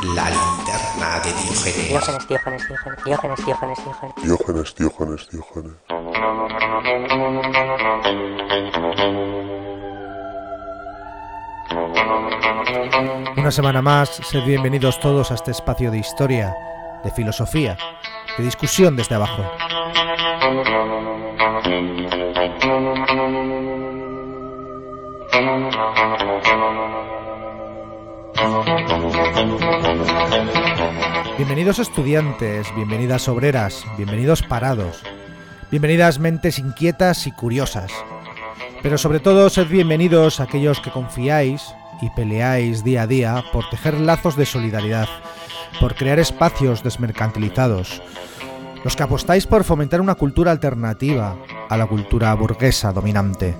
La linterna de Diógenes. Diógenes. Una semana más, sed bienvenidos todos a este espacio de historia, de filosofía, de discusión desde abajo. Bienvenidos estudiantes, bienvenidas obreras, bienvenidos parados, bienvenidas mentes inquietas y curiosas. Pero sobre todo, sed bienvenidos a aquellos que confiáis y peleáis día a día por tejer lazos de solidaridad, por crear espacios desmercantilizados, los que apostáis por fomentar una cultura alternativa a la cultura burguesa dominante.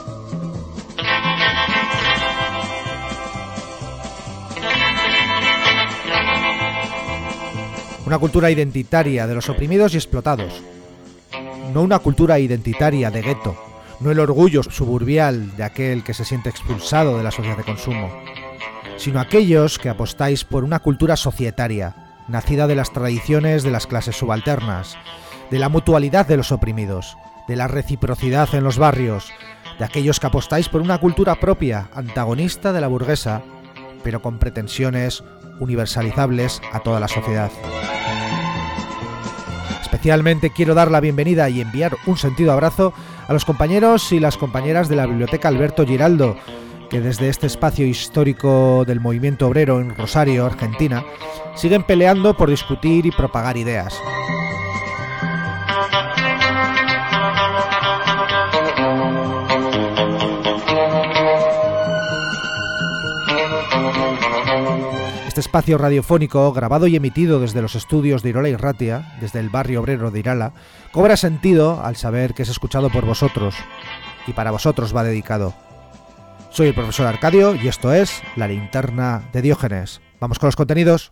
Una cultura identitaria de los oprimidos y explotados. No una cultura identitaria de gueto, no el orgullo suburbial de aquel que se siente expulsado de la sociedad de consumo, sino aquellos que apostáis por una cultura societaria, nacida de las tradiciones de las clases subalternas, de la mutualidad de los oprimidos, de la reciprocidad en los barrios, de aquellos que apostáis por una cultura propia, antagonista de la burguesa, pero con pretensiones universalizables a toda la sociedad. Especialmente quiero dar la bienvenida y enviar un sentido abrazo a los compañeros y las compañeras de la Biblioteca Alberto Giraldo, que desde este espacio histórico del movimiento obrero en Rosario, Argentina, siguen peleando por discutir y propagar ideas. Este espacio radiofónico, grabado y emitido desde los estudios de Irola y Ratia, desde el barrio obrero de Irala, cobra sentido al saber que es escuchado por vosotros, y para vosotros va dedicado. Soy el profesor Arcadio y esto es La linterna de Diógenes. ¿Vamos con los contenidos?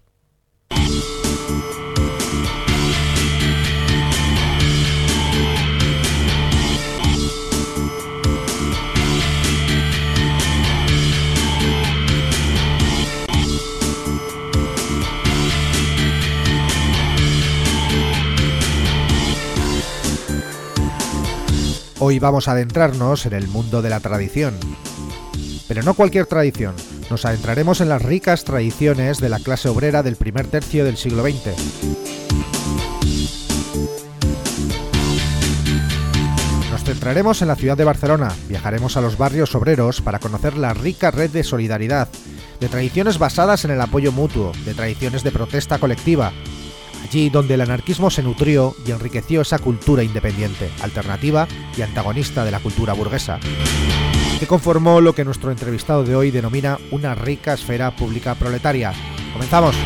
Hoy vamos a adentrarnos en el mundo de la tradición. Pero no cualquier tradición, nos adentraremos en las ricas tradiciones de la clase obrera del primer tercio del siglo XX. Nos centraremos en la ciudad de Barcelona, viajaremos a los barrios obreros para conocer la rica red de solidaridad, de tradiciones basadas en el apoyo mutuo, de tradiciones de protesta colectiva, allí donde el anarquismo se nutrió y enriqueció esa cultura independiente, alternativa y antagonista de la cultura burguesa, que conformó lo que nuestro entrevistado de hoy denomina una rica esfera pública proletaria. ¡Comenzamos!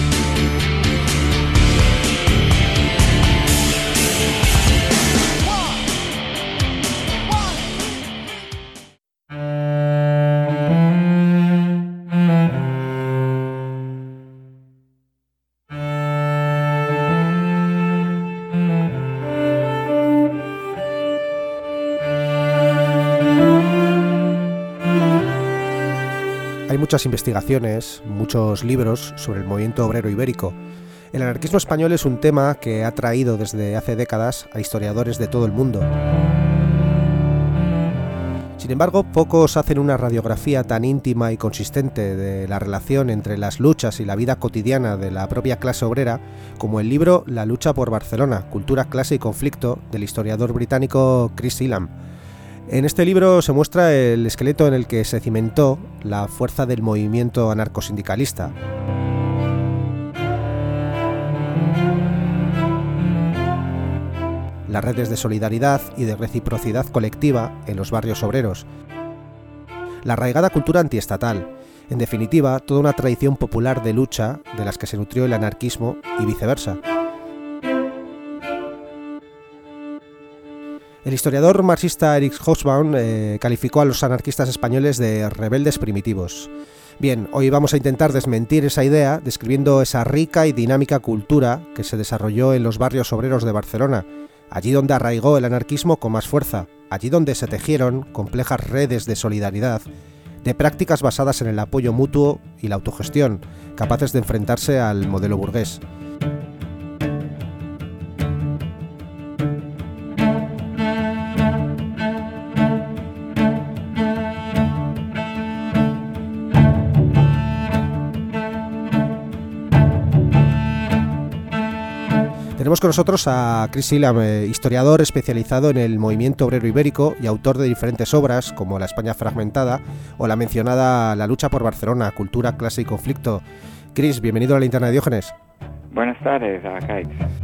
Hay muchas investigaciones, muchos libros sobre el movimiento obrero ibérico. El anarquismo español es un tema que ha atraído desde hace décadas a historiadores de todo el mundo. Sin embargo, pocos hacen una radiografía tan íntima y consistente de la relación entre las luchas y la vida cotidiana de la propia clase obrera como el libro La lucha por Barcelona, cultura, clase y conflicto del historiador británico Chris Elam. En este libro se muestra el esqueleto en el que se cimentó la fuerza del movimiento anarcosindicalista. Las redes de solidaridad y de reciprocidad colectiva en los barrios obreros. La arraigada cultura antiestatal. En definitiva, toda una tradición popular de lucha de las que se nutrió el anarquismo y viceversa. El historiador marxista Erich Hobsbawm calificó a los anarquistas españoles de rebeldes primitivos. Bien, hoy vamos a intentar desmentir esa idea describiendo esa rica y dinámica cultura que se desarrolló en los barrios obreros de Barcelona, allí donde arraigó el anarquismo con más fuerza, allí donde se tejieron complejas redes de solidaridad, de prácticas basadas en el apoyo mutuo y la autogestión, capaces de enfrentarse al modelo burgués. Tenemos con nosotros a Chris Ilam, historiador especializado en el movimiento obrero ibérico y autor de diferentes obras como La España fragmentada o la mencionada La lucha por Barcelona, cultura, clase y conflicto. Chris, bienvenido a la Linterna de Diógenes. Buenas tardes, Arcaiz.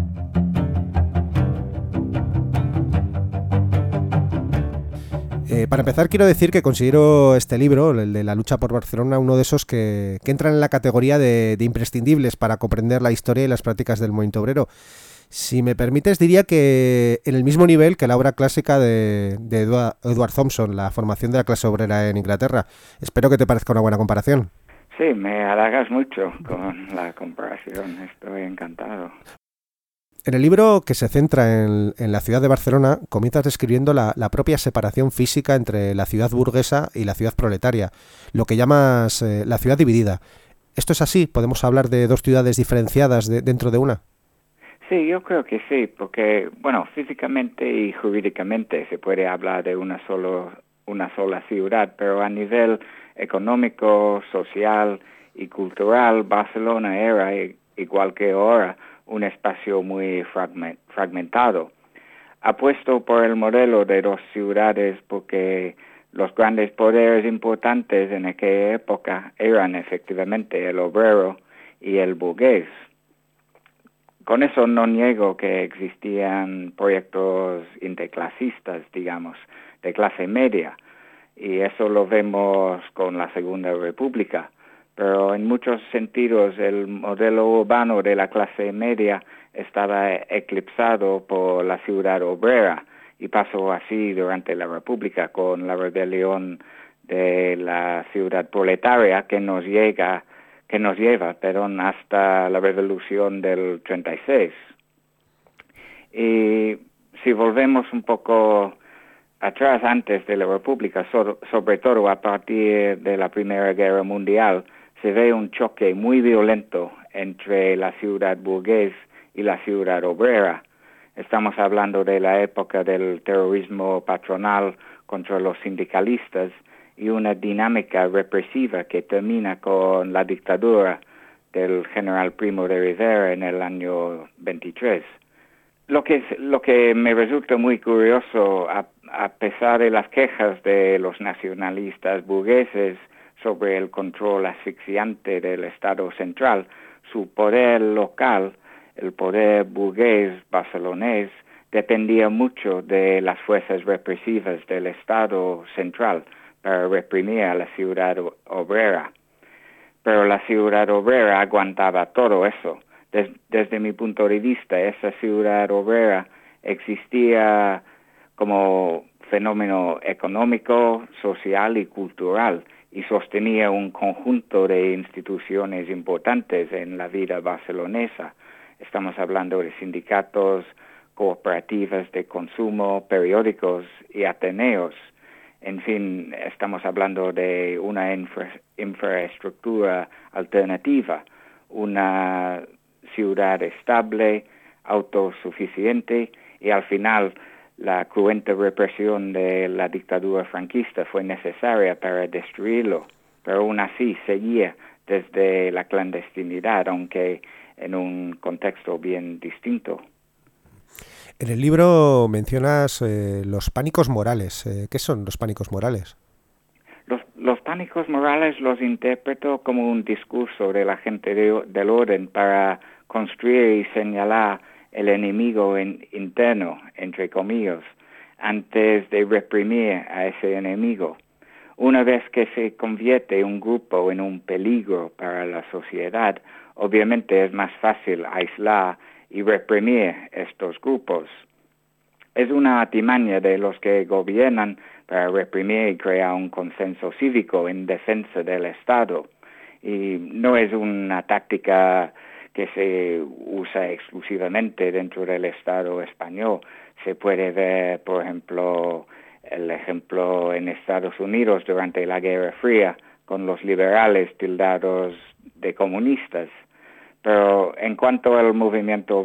Para empezar, quiero decir que considero este libro, el de La lucha por Barcelona, uno de esos que entran en la categoría de imprescindibles para comprender la historia y las prácticas del movimiento obrero. Si me permites, diría que en el mismo nivel que la obra clásica de Edward Thompson, La formación de la clase obrera en Inglaterra. Espero que te parezca una buena comparación. Sí, me halagas mucho con la comparación, estoy encantado. En el libro, que se centra en la ciudad de Barcelona, comienzas describiendo la propia separación física entre la ciudad burguesa y la ciudad proletaria, lo que llamas la ciudad dividida. ¿Esto es así? ¿Podemos hablar de dos ciudades diferenciadas dentro de una? Sí, yo creo que sí, porque, bueno, físicamente y jurídicamente se puede hablar de una sola ciudad, pero a nivel económico, social y cultural, Barcelona era, igual que ahora, un espacio muy fragmentado. Apuesto por el modelo de dos ciudades porque los grandes poderes importantes en aquella época eran efectivamente el obrero y el burgués. Con eso no niego que existían proyectos interclasistas, digamos, de clase media, y eso lo vemos con la Segunda República. Pero en muchos sentidos el modelo urbano de la clase media estaba eclipsado por la ciudad obrera y pasó así durante la República con la rebelión de la ciudad proletaria que nos lleva, hasta la revolución del 36. Y si volvemos un poco atrás antes de la República, sobre todo a partir de la Primera Guerra Mundial, se ve un choque muy violento entre la ciudad burgués y la ciudad obrera. Estamos hablando de la época del terrorismo patronal contra los sindicalistas y una dinámica represiva que termina con la dictadura del general Primo de Rivera en el año 23. Lo que me resulta muy curioso, a pesar de las quejas de los nacionalistas burgueses sobre el control asfixiante del Estado central, su poder local, el poder burgués barcelonés, dependía mucho de las fuerzas represivas del Estado central para reprimir a la ciudad obrera. Pero la ciudad obrera aguantaba todo eso. Desde mi punto de vista, esa ciudad obrera existía como fenómeno económico, social y cultural y sostenía un conjunto de instituciones importantes en la vida barcelonesa. Estamos hablando de sindicatos, cooperativas de consumo, periódicos y ateneos. En fin, estamos hablando de una infraestructura alternativa, una ciudad estable, autosuficiente y al final la cruenta represión de la dictadura franquista fue necesaria para destruirlo, pero aún así seguía desde la clandestinidad, aunque en un contexto bien distinto. En el libro mencionas los pánicos morales. ¿Qué son los pánicos morales? Los pánicos morales los interpreto como un discurso de la gente del orden para construir y señalar el enemigo interno, entre comillas, antes de reprimir a ese enemigo. Una vez que se convierte un grupo en un peligro para la sociedad, obviamente es más fácil aislar y reprimir estos grupos. Es una artimaña de los que gobiernan para reprimir y crear un consenso cívico en defensa del Estado. Y no es una táctica que se usa exclusivamente dentro del Estado español. Se puede ver, por ejemplo, el ejemplo en Estados Unidos durante la Guerra Fría, con los liberales tildados de comunistas. Pero en cuanto al movimiento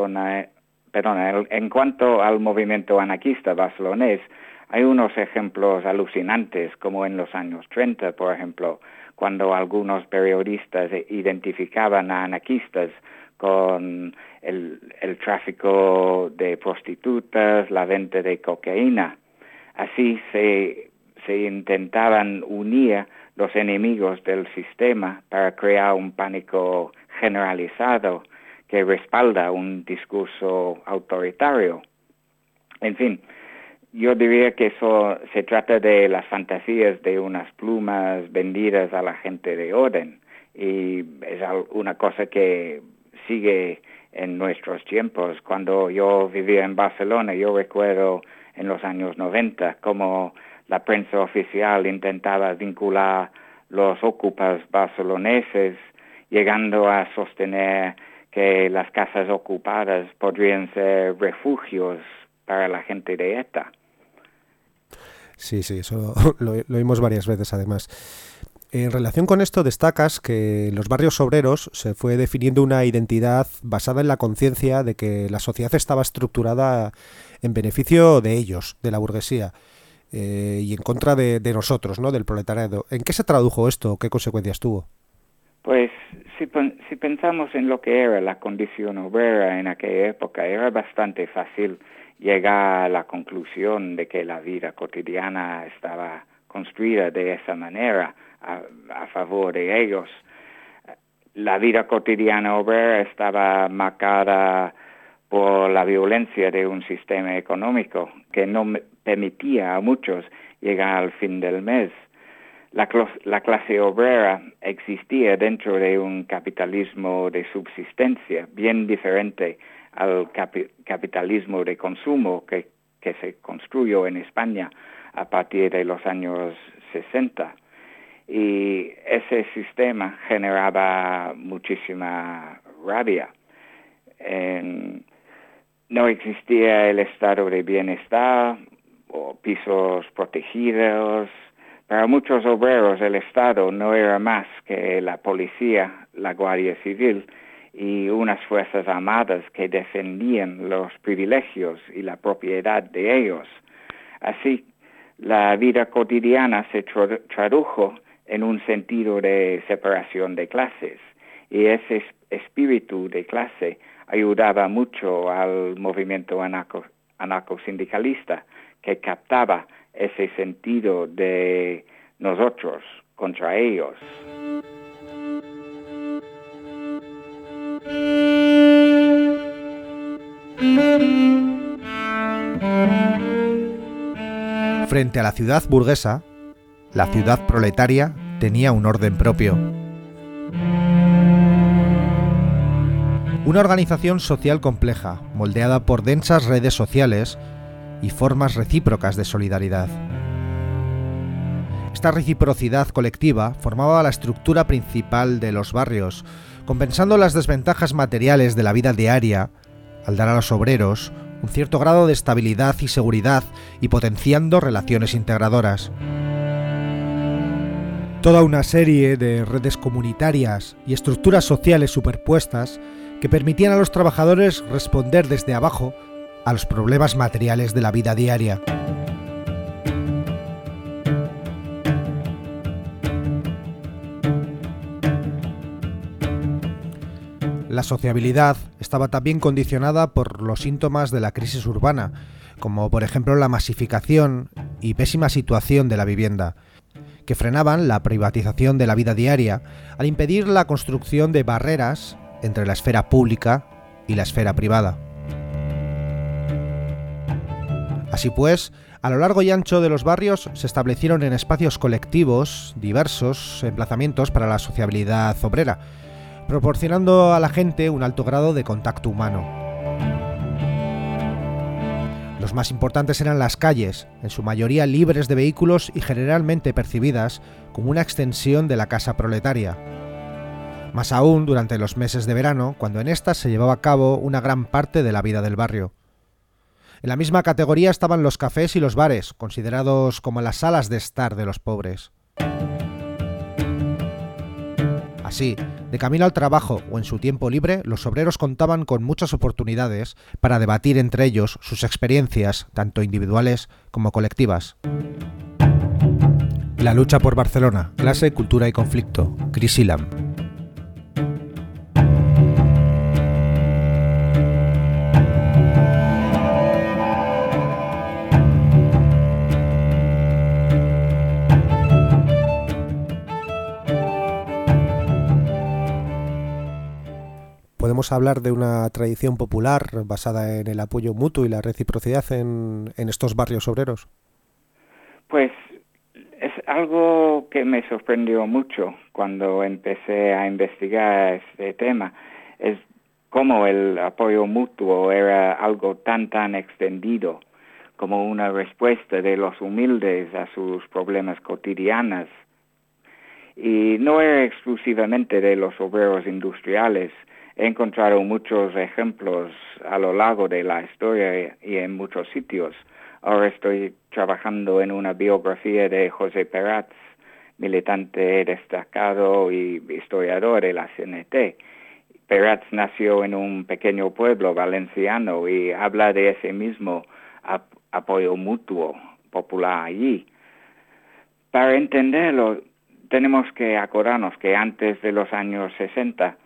anarquista barcelonés, hay unos ejemplos alucinantes, como en los años 30, por ejemplo, cuando algunos periodistas identificaban a anarquistas con el tráfico de prostitutas, la venta de cocaína. Así se intentaban unir los enemigos del sistema para crear un pánico generalizado que respalda un discurso autoritario. En fin, yo diría que eso se trata de las fantasías de unas plumas vendidas a la gente de orden, y es una cosa que sigue en nuestros tiempos. Cuando yo vivía en Barcelona, yo recuerdo en los años 90 cómo la prensa oficial intentaba vincular los ocupas barceloneses, llegando a sostener que las casas ocupadas podrían ser refugios para la gente de ETA. Sí, eso lo oímos varias veces además. En relación con esto destacas que en los barrios obreros se fue definiendo una identidad basada en la conciencia de que la sociedad estaba estructurada en beneficio de ellos, de la burguesía, y en contra de nosotros, ¿no?, del proletariado. ¿En qué se tradujo esto? ¿Qué consecuencias tuvo? Pues si pensamos en lo que era la condición obrera en aquella época, era bastante fácil llegar a la conclusión de que la vida cotidiana estaba construida de esa manera, a favor de ellos. La vida cotidiana obrera estaba marcada por la violencia de un sistema económico que no permitía a muchos llegar al fin del mes. La clase obrera existía dentro de un capitalismo de subsistencia, bien diferente al capitalismo de consumo que se construyó en España a partir de los años 60. Y ese sistema generaba muchísima rabia. No existía el estado de bienestar o pisos protegidos. Para muchos obreros el Estado no era más que la policía, la Guardia Civil y unas fuerzas armadas que defendían los privilegios y la propiedad de ellos. Así, la vida cotidiana se tradujo en un sentido de separación de clases, y ese espíritu de clase ayudaba mucho al movimiento anarcosindicalista, que captaba ese sentido de nosotros contra ellos. Frente a la ciudad burguesa, la ciudad proletaria tenía un orden propio. Una organización social compleja, moldeada por densas redes sociales y formas recíprocas de solidaridad. Esta reciprocidad colectiva formaba la estructura principal de los barrios, compensando las desventajas materiales de la vida diaria, al dar a los obreros un cierto grado de estabilidad y seguridad y potenciando relaciones integradoras. Toda una serie de redes comunitarias y estructuras sociales superpuestas que permitían a los trabajadores responder desde abajo a los problemas materiales de la vida diaria. La sociabilidad estaba también condicionada por los síntomas de la crisis urbana, como por ejemplo la masificación y pésima situación de la vivienda, que frenaban la privatización de la vida diaria al impedir la construcción de barreras entre la esfera pública y la esfera privada. Así pues, a lo largo y ancho de los barrios se establecieron en espacios colectivos diversos emplazamientos para la sociabilidad obrera, proporcionando a la gente un alto grado de contacto humano. Los más importantes eran las calles, en su mayoría libres de vehículos y generalmente percibidas como una extensión de la casa proletaria. Más aún durante los meses de verano, cuando en estas se llevaba a cabo una gran parte de la vida del barrio. En la misma categoría estaban los cafés y los bares, considerados como las salas de estar de los pobres. Así, de camino al trabajo o en su tiempo libre, los obreros contaban con muchas oportunidades para debatir entre ellos sus experiencias, tanto individuales como colectivas. La lucha por Barcelona, clase, cultura y conflicto. Chris Ilam. ¿Podemos hablar de una tradición popular basada en el apoyo mutuo y la reciprocidad en estos barrios obreros? Pues es algo que me sorprendió mucho cuando empecé a investigar este tema, es cómo el apoyo mutuo era algo tan extendido como una respuesta de los humildes a sus problemas cotidianos. Y no era exclusivamente de los obreros industriales. He encontrado muchos ejemplos a lo largo de la historia y en muchos sitios. Ahora estoy trabajando en una biografía de José Peratz, militante destacado y historiador de la CNT. Peratz nació en un pequeño pueblo valenciano y habla de ese mismo apoyo mutuo popular allí. Para entenderlo, tenemos que acordarnos que antes de los años 60,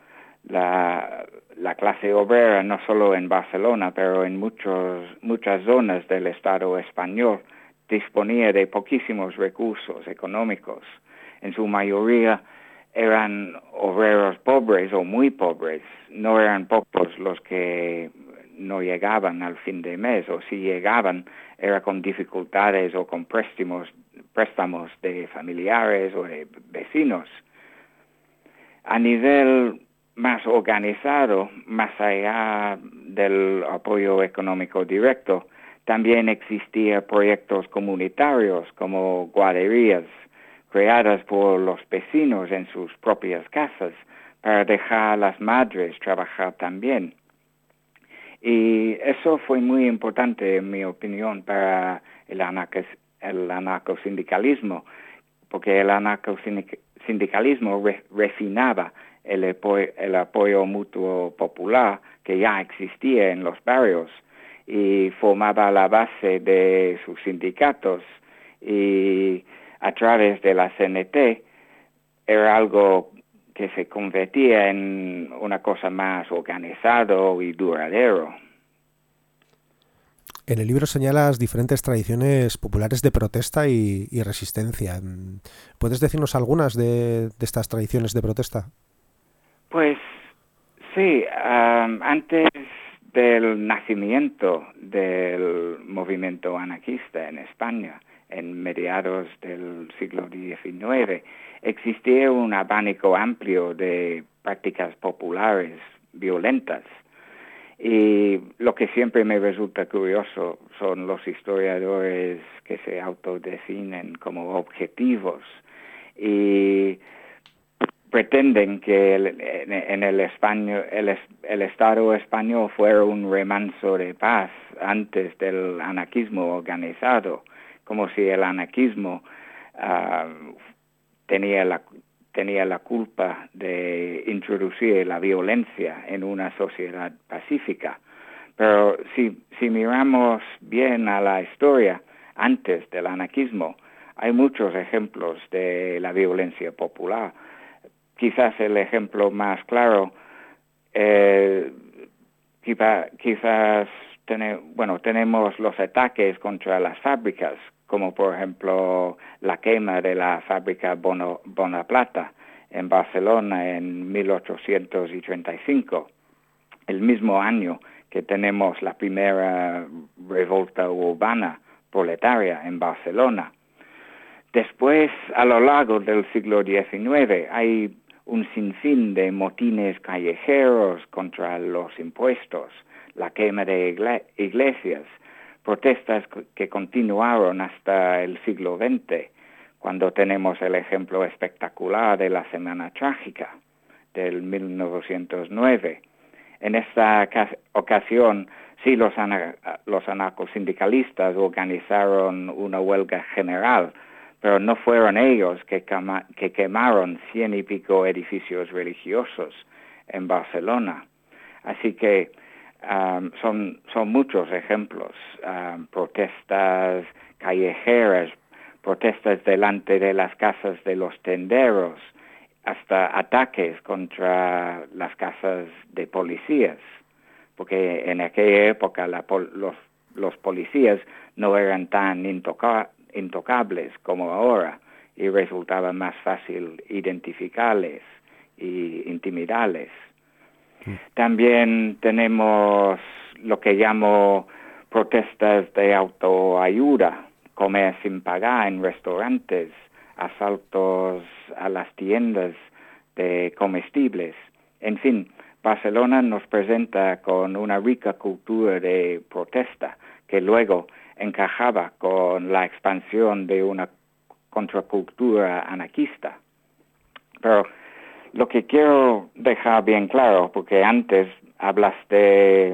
la clase obrera, no solo en Barcelona, pero en muchas zonas del Estado español, disponía de poquísimos recursos económicos. En su mayoría eran obreros pobres o muy pobres. No eran pocos los que no llegaban al fin de mes, o si llegaban era con dificultades o con préstamos de familiares o de vecinos. A nivel más organizado, más allá del apoyo económico directo, también existían proyectos comunitarios como guarderías creadas por los vecinos en sus propias casas para dejar a las madres trabajar también. Y eso fue muy importante, en mi opinión, para el anarcosindicalismo, porque el anarcosindicalismo refinaba el apoyo mutuo popular que ya existía en los barrios y formaba la base de sus sindicatos, y a través de la CNT era algo que se convertía en una cosa más organizado y duradero. En el libro señalas diferentes tradiciones populares de protesta y resistencia. ¿Puedes decirnos algunas de estas tradiciones de protesta? Pues sí, antes del nacimiento del movimiento anarquista en España, en mediados del siglo XIX, existía un abanico amplio de prácticas populares violentas. Y lo que siempre me resulta curioso son los historiadores que se autodefinen como objetivos y pretenden que el Estado español fuera un remanso de paz antes del anarquismo organizado, como si el anarquismo tenía la culpa de introducir la violencia en una sociedad pacífica. Pero si miramos bien a la historia antes del anarquismo, hay muchos ejemplos de la violencia popular. Quizás el ejemplo más claro, tenemos los ataques contra las fábricas, como por ejemplo la quema de la fábrica Bonaplata en Barcelona en 1835, el mismo año que tenemos la primera revolta urbana proletaria en Barcelona. Después, a lo largo del siglo XIX, hay un sinfín de motines callejeros contra los impuestos, la quema de iglesias, protestas que continuaron hasta el siglo XX, cuando tenemos el ejemplo espectacular de la Semana Trágica del 1909. En esta ocasión, sí, los anarcosindicalistas organizaron una huelga general, pero no fueron ellos que quemaron 100 y pico edificios religiosos en Barcelona. Así que son muchos ejemplos, protestas callejeras, protestas delante de las casas de los tenderos, hasta ataques contra las casas de policías, porque en aquella época los policías no eran tan intocables como ahora y resultaba más fácil identificarles y intimidarles. También tenemos lo que llamo protestas de autoayuda, comer sin pagar en restaurantes, asaltos a las tiendas de comestibles. En fin, Barcelona nos presenta con una rica cultura de protesta que luego encajaba con la expansión de una contracultura anarquista. Pero lo que quiero dejar bien claro, porque antes hablaste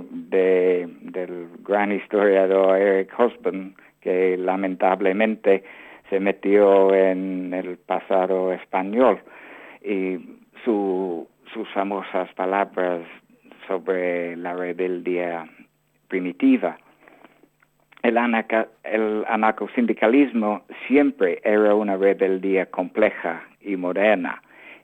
del gran historiador Eric Hobsbawm, que lamentablemente se metió en el pasado español, y sus famosas palabras sobre la rebeldía primitiva. El anarcosindicalismo siempre era una rebeldía compleja y moderna,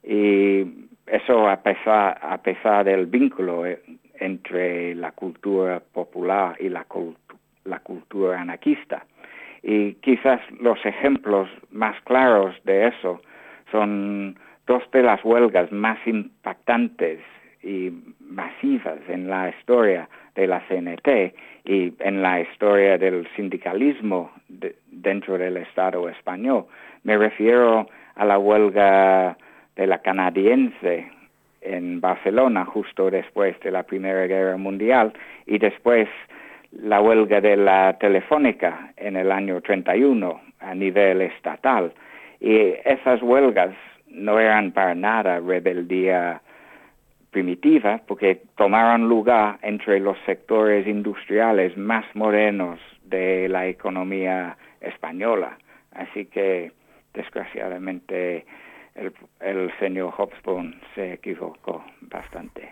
y eso a pesar del vínculo entre la cultura popular y la cultura anarquista. Y quizás los ejemplos más claros de eso son dos de las huelgas más impactantes y masivas en la historia de la CNT y en la historia del sindicalismo dentro del Estado español. Me refiero a la huelga de la canadiense en Barcelona justo después de la Primera Guerra Mundial y después la huelga de la Telefónica en el año 31 a nivel estatal. Y esas huelgas no eran para nada rebeldía primitiva porque tomaron lugar entre los sectores industriales más modernos de la economía española. Así que, desgraciadamente, el señor Hobsbawm se equivocó bastante.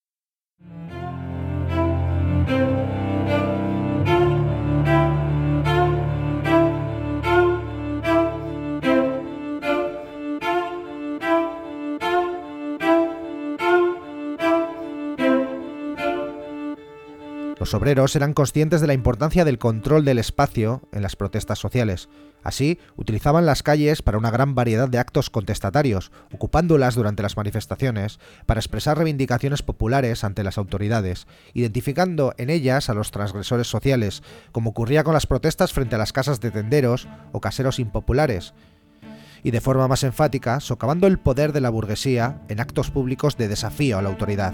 Los obreros eran conscientes de la importancia del control del espacio en las protestas sociales. Así, utilizaban las calles para una gran variedad de actos contestatarios, ocupándolas durante las manifestaciones para expresar reivindicaciones populares ante las autoridades, identificando en ellas a los transgresores sociales, como ocurría con las protestas frente a las casas de tenderos o caseros impopulares, y de forma más enfática, socavando el poder de la burguesía en actos públicos de desafío a la autoridad.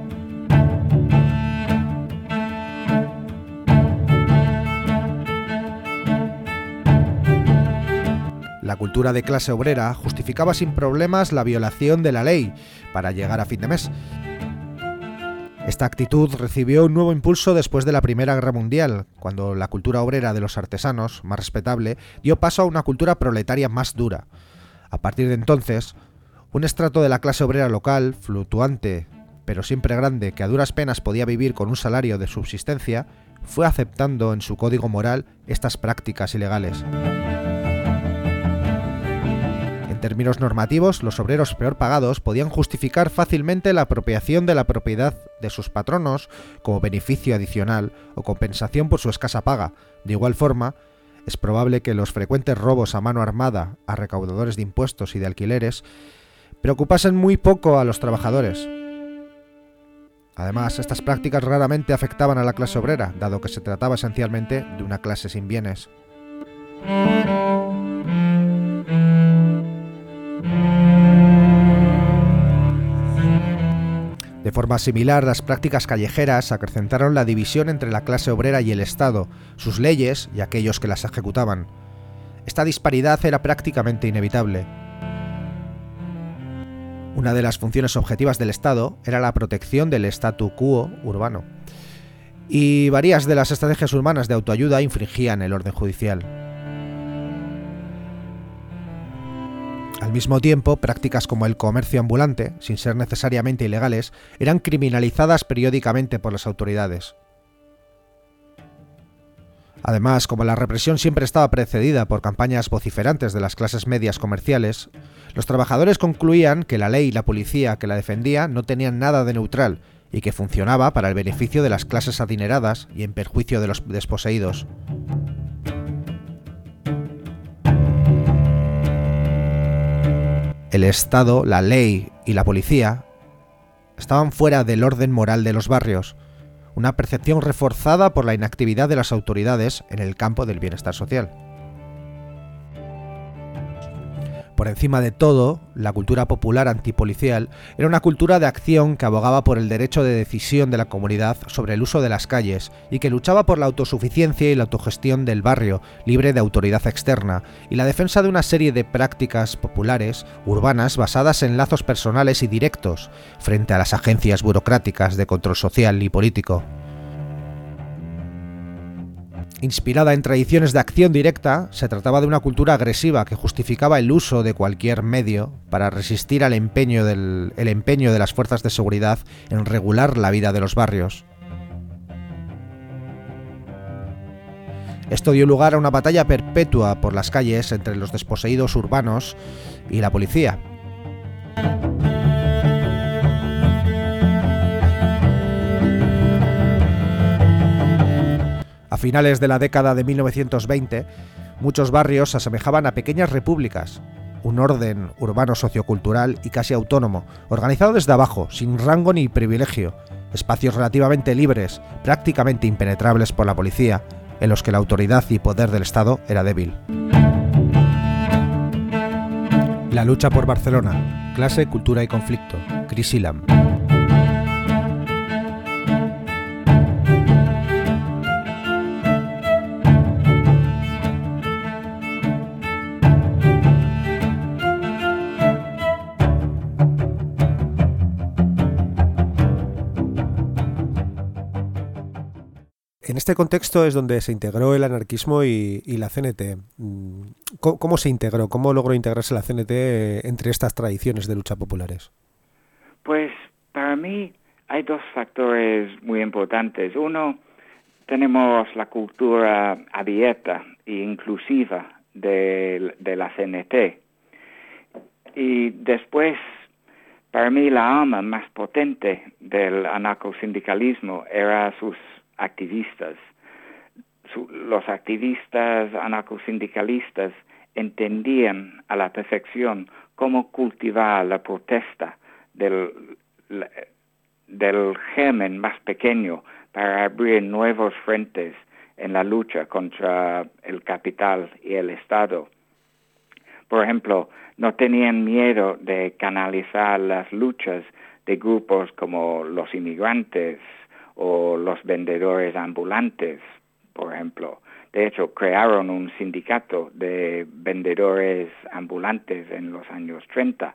La cultura de clase obrera justificaba sin problemas la violación de la ley para llegar a fin de mes. Esta actitud recibió un nuevo impulso después de la Primera Guerra Mundial, cuando la cultura obrera de los artesanos, más respetable, dio paso a una cultura proletaria más dura. A partir de entonces, un estrato de la clase obrera local, fluctuante, pero siempre grande, que a duras penas podía vivir con un salario de subsistencia, fue aceptando en su código moral estas prácticas ilegales. En términos normativos, los obreros peor pagados podían justificar fácilmente la apropiación de la propiedad de sus patronos como beneficio adicional o compensación por su escasa paga. De igual forma, es probable que los frecuentes robos a mano armada a recaudadores de impuestos y de alquileres preocupasen muy poco a los trabajadores. Además, estas prácticas raramente afectaban a la clase obrera, dado que se trataba esencialmente de una clase sin bienes. De forma similar, las prácticas callejeras acrecentaron la división entre la clase obrera y el Estado, sus leyes y aquellos que las ejecutaban. Esta disparidad era prácticamente inevitable. Una de las funciones objetivas del Estado era la protección del statu quo urbano, y varias de las estrategias urbanas de autoayuda infringían el orden judicial. Al mismo tiempo, prácticas como el comercio ambulante, sin ser necesariamente ilegales, eran criminalizadas periódicamente por las autoridades. Además, como la represión siempre estaba precedida por campañas vociferantes de las clases medias comerciales, los trabajadores concluían que la ley y la policía que la defendía no tenían nada de neutral y que funcionaba para el beneficio de las clases adineradas y en perjuicio de los desposeídos. El Estado, la ley y la policía estaban fuera del orden moral de los barrios, una percepción reforzada por la inactividad de las autoridades en el campo del bienestar social. Por encima de todo, la cultura popular antipolicial era una cultura de acción que abogaba por el derecho de decisión de la comunidad sobre el uso de las calles y que luchaba por la autosuficiencia y la autogestión del barrio, libre de autoridad externa, y la defensa de una serie de prácticas populares, urbanas, basadas en lazos personales y directos, frente a las agencias burocráticas de control social y político. Inspirada en tradiciones de acción directa, se trataba de una cultura agresiva que justificaba el uso de cualquier medio para resistir al empeño de las fuerzas de seguridad en regular la vida de los barrios. Esto dio lugar a una batalla perpetua por las calles entre los desposeídos urbanos y la policía. A finales de la década de 1920, muchos barrios se asemejaban a pequeñas repúblicas, un orden urbano sociocultural y casi autónomo, organizado desde abajo, sin rango ni privilegio, espacios relativamente libres, prácticamente impenetrables por la policía, en los que la autoridad y poder del Estado era débil. La lucha por Barcelona, clase, cultura y conflicto, Chris Ilam. En este contexto es donde se integró el anarquismo y la CNT. ¿Cómo se integró? ¿Cómo logró integrarse la CNT entre estas tradiciones de lucha populares? Pues para mí hay dos factores muy importantes. Uno, tenemos la cultura abierta e inclusiva de la CNT. Y después, para mí la arma más potente del anarcosindicalismo era sus activistas. Los activistas anarcosindicalistas entendían a la perfección cómo cultivar la protesta del germen más pequeño para abrir nuevos frentes en la lucha contra el capital y el Estado. Por ejemplo, no tenían miedo de canalizar las luchas de grupos como los inmigrantes o los vendedores ambulantes, por ejemplo. De hecho, crearon un sindicato de vendedores ambulantes en los años 30.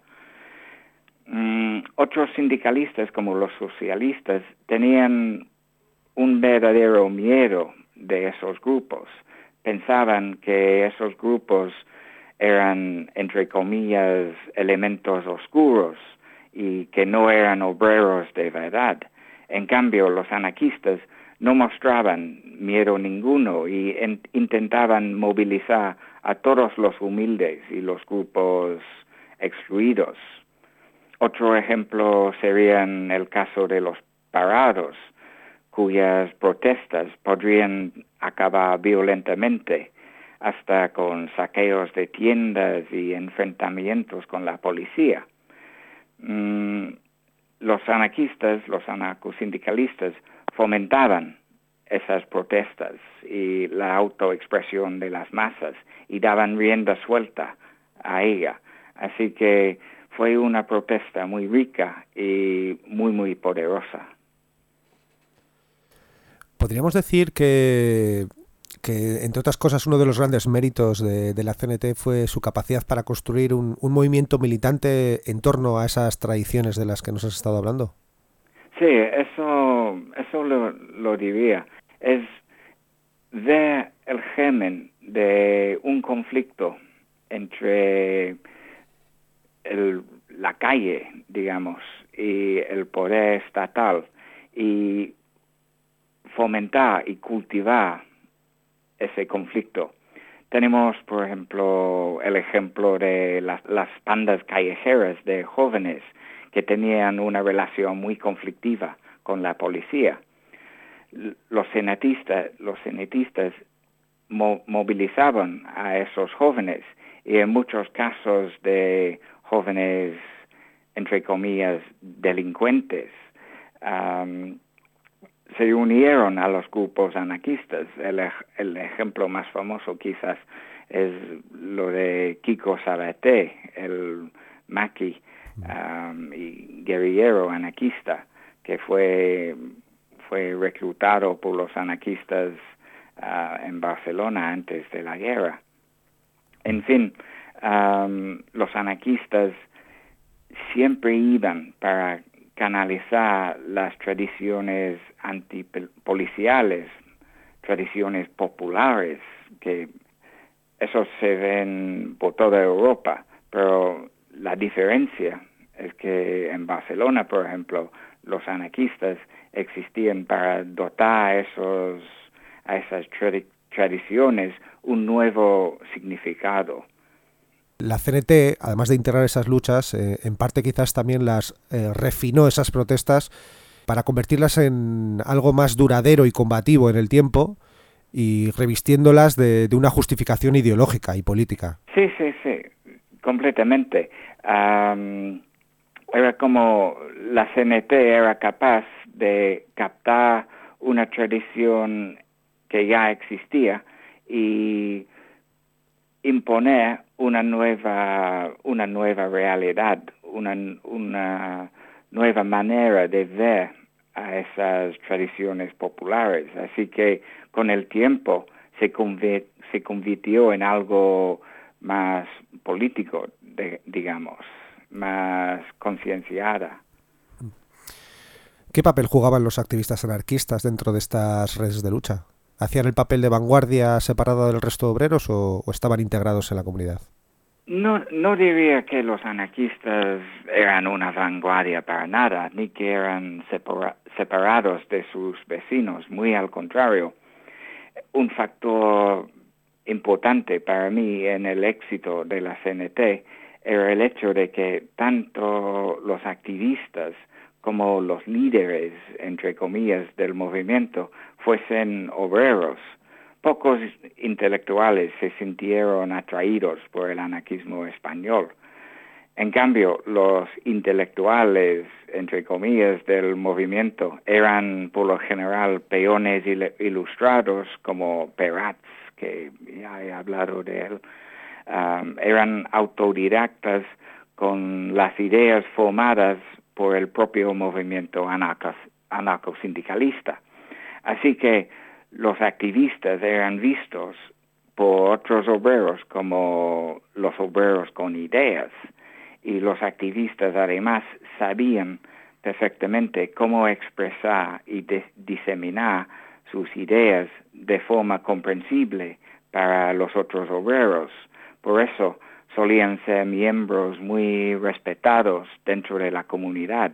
Otros sindicalistas, como los socialistas, tenían un verdadero miedo de esos grupos. Pensaban que esos grupos eran, entre comillas, elementos oscuros y que no eran obreros de verdad. En cambio, los anarquistas no mostraban miedo ninguno y intentaban movilizar a todos los humildes y los grupos excluidos. Otro ejemplo sería el caso de los parados, cuyas protestas podrían acabar violentamente, hasta con saqueos de tiendas y enfrentamientos con la policía. Los anarquistas, los anarcosindicalistas, fomentaban esas protestas y la autoexpresión de las masas y daban rienda suelta a ella. Así que fue una protesta muy rica y muy, muy poderosa. Podríamos decir que que, entre otras cosas, uno de los grandes méritos de la CNT fue su capacidad para construir un movimiento militante en torno a esas tradiciones de las que nos has estado hablando. Sí, eso lo diría. Es ver el germen de un conflicto entre la calle, digamos, y el poder estatal, y fomentar y cultivar ese conflicto. Tenemos, por ejemplo, el ejemplo de las bandas callejeras de jóvenes que tenían una relación muy conflictiva con la policía. Los cenetistas movilizaban a esos jóvenes, y en muchos casos de jóvenes, entre comillas, delincuentes, se unieron a los grupos anarquistas. El ejemplo más famoso quizás es lo de Kiko Sabaté, el maqui y guerrillero anarquista, que fue reclutado por los anarquistas en Barcelona antes de la guerra. En fin, los anarquistas siempre iban para canalizar las tradiciones antipoliciales, tradiciones populares, que eso se ven por toda Europa, pero la diferencia es que en Barcelona, por ejemplo, los anarquistas existían para dotar a esas tradiciones un nuevo significado. La CNT, además de integrar esas luchas, en parte quizás también las refinó esas protestas para convertirlas en algo más duradero y combativo en el tiempo, y revistiéndolas de una justificación ideológica y política. Sí, completamente. Era como la CNT era capaz de captar una tradición que ya existía y imponer una nueva realidad, una nueva manera de ver a esas tradiciones populares. Así que con el tiempo se convirtió en algo más político, digamos, más concienciada. ¿Qué papel jugaban los activistas anarquistas dentro de estas redes de lucha? ¿Hacían el papel de vanguardia separada del resto de obreros o estaban integrados en la comunidad? No diría que los anarquistas eran una vanguardia para nada, ni que eran separados de sus vecinos, muy al contrario. Un factor importante para mí en el éxito de la CNT era el hecho de que tanto los activistas como los líderes, entre comillas, del movimiento fuesen obreros. Pocos intelectuales se sintieron atraídos por el anarquismo español. En cambio, los intelectuales, entre comillas, del movimiento eran por lo general peones ilustrados como Peirats, que ya he hablado de él. Eran autodidactas con las ideas formadas por el propio movimiento anarcosindicalista. Así que los activistas eran vistos por otros obreros como los obreros con ideas, y los activistas además sabían perfectamente cómo expresar y diseminar sus ideas de forma comprensible para los otros obreros. Por eso solían ser miembros muy respetados dentro de la comunidad.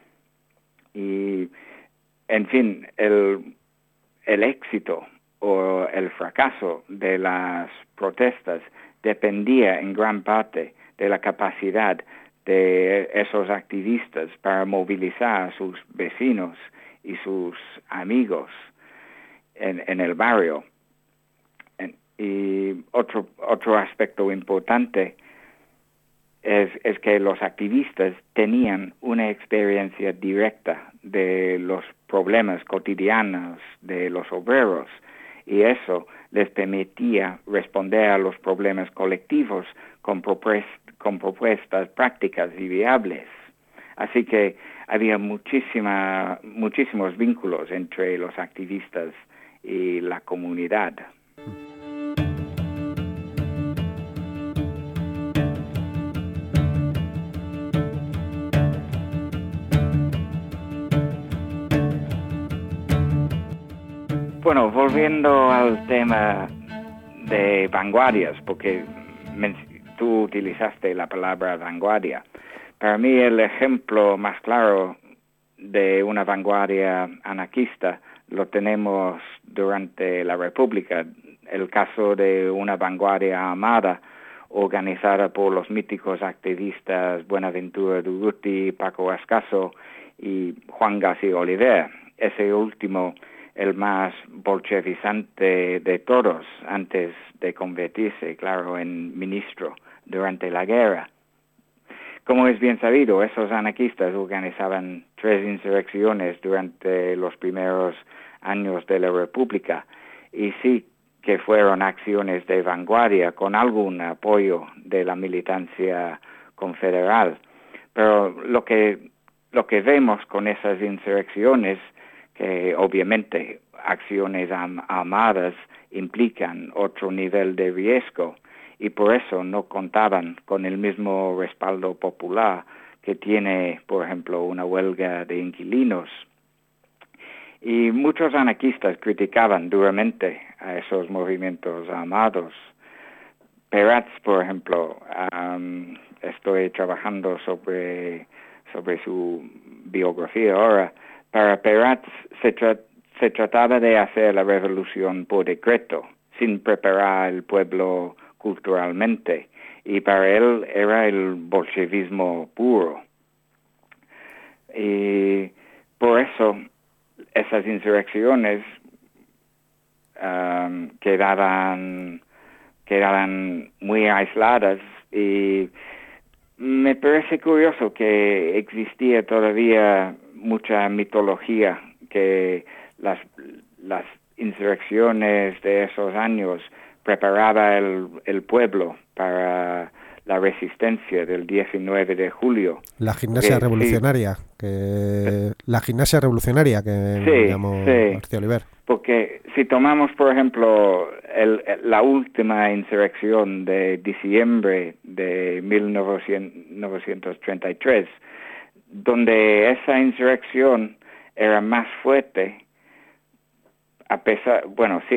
Y, en fin, el éxito o el fracaso de las protestas dependía en gran parte de la capacidad de esos activistas para movilizar a sus vecinos y sus amigos en el barrio. Y otro aspecto importante es que los activistas tenían una experiencia directa de los problemas cotidianos de los obreros, y eso les permitía responder a los problemas colectivos con propuestas prácticas y viables. Así que había muchísimos vínculos entre los activistas y la comunidad. Bueno, volviendo al tema de vanguardias, porque tú utilizaste la palabra vanguardia. Para mí el ejemplo más claro de una vanguardia anarquista lo tenemos durante la República, el caso de una vanguardia armada organizada por los míticos activistas Buenaventura Durruti, Paco Ascaso y Juan García Oliver. Ese último, el más bolchevizante de todos, antes de convertirse, claro, en ministro durante la guerra. Como es bien sabido, esos anarquistas organizaban 3 insurrecciones durante los primeros años de la República y sí que fueron acciones de vanguardia con algún apoyo de la militancia confederal. Pero lo que vemos con esas insurrecciones, que obviamente acciones armadas implican otro nivel de riesgo y por eso no contaban con el mismo respaldo popular que tiene, por ejemplo, una huelga de inquilinos. Y muchos anarquistas criticaban duramente a esos movimientos armados. Peratz, por ejemplo, estoy trabajando sobre su biografía ahora. Para Peratz se trataba de hacer la revolución por decreto, sin preparar al pueblo culturalmente, y para él era el bolchevismo puro. Y por eso esas insurrecciones quedaban muy aisladas y me parece curioso que existía todavía mucha mitología que las insurrecciones de esos años preparaba el pueblo para la resistencia del 19 de julio. La gimnasia revolucionaria, la gimnasia revolucionaria que llamó García Oliver. Porque si tomamos, por ejemplo, la última insurrección de diciembre de 1933, donde esa insurrección era más fuerte, a pesar, bueno, si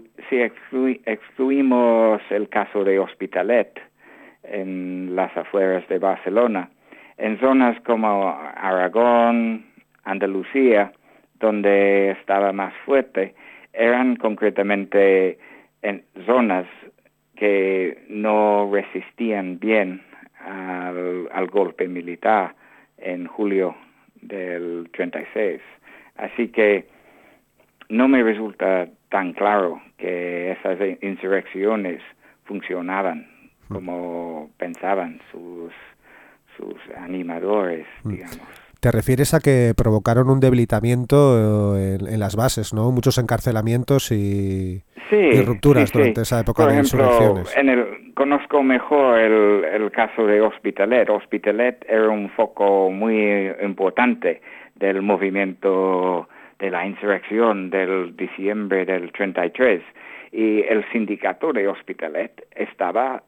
excluimos el caso de Hospitalet en las afueras de Barcelona, en zonas como Aragón, Andalucía, donde estaba más fuerte, eran concretamente en zonas que no resistían bien al golpe militar en julio del 36. Así que no me resulta tan claro que esas insurrecciones funcionaban como pensaban sus animadores, digamos. Te refieres a que provocaron un debilitamiento en las bases, ¿no? Muchos encarcelamientos y rupturas durante esa época de insurrecciones. Conozco mejor el caso de Hospitalet. Hospitalet era un foco muy importante del movimiento de la insurrección del diciembre del 33 y el sindicato de Hospitalet estaba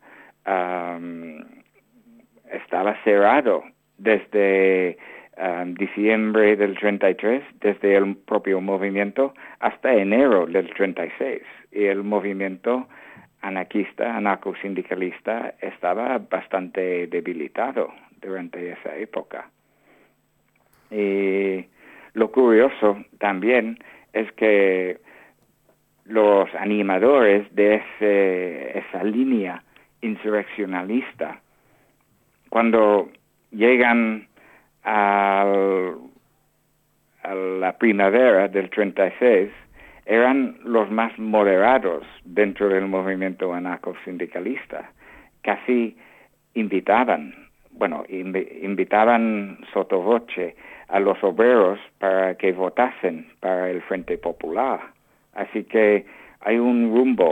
cerrado desde diciembre del 33, desde el propio movimiento hasta enero del 36 y el movimiento anarcosindicalista estaba bastante debilitado durante esa época. Y lo curioso también es que los animadores de esa línea insurreccionalista, cuando llegan a la primavera del 36, eran los más moderados dentro del movimiento anarcosindicalista. Casi invitaban sottovoce a los obreros para que votasen para el Frente Popular. Así que hay un rumbo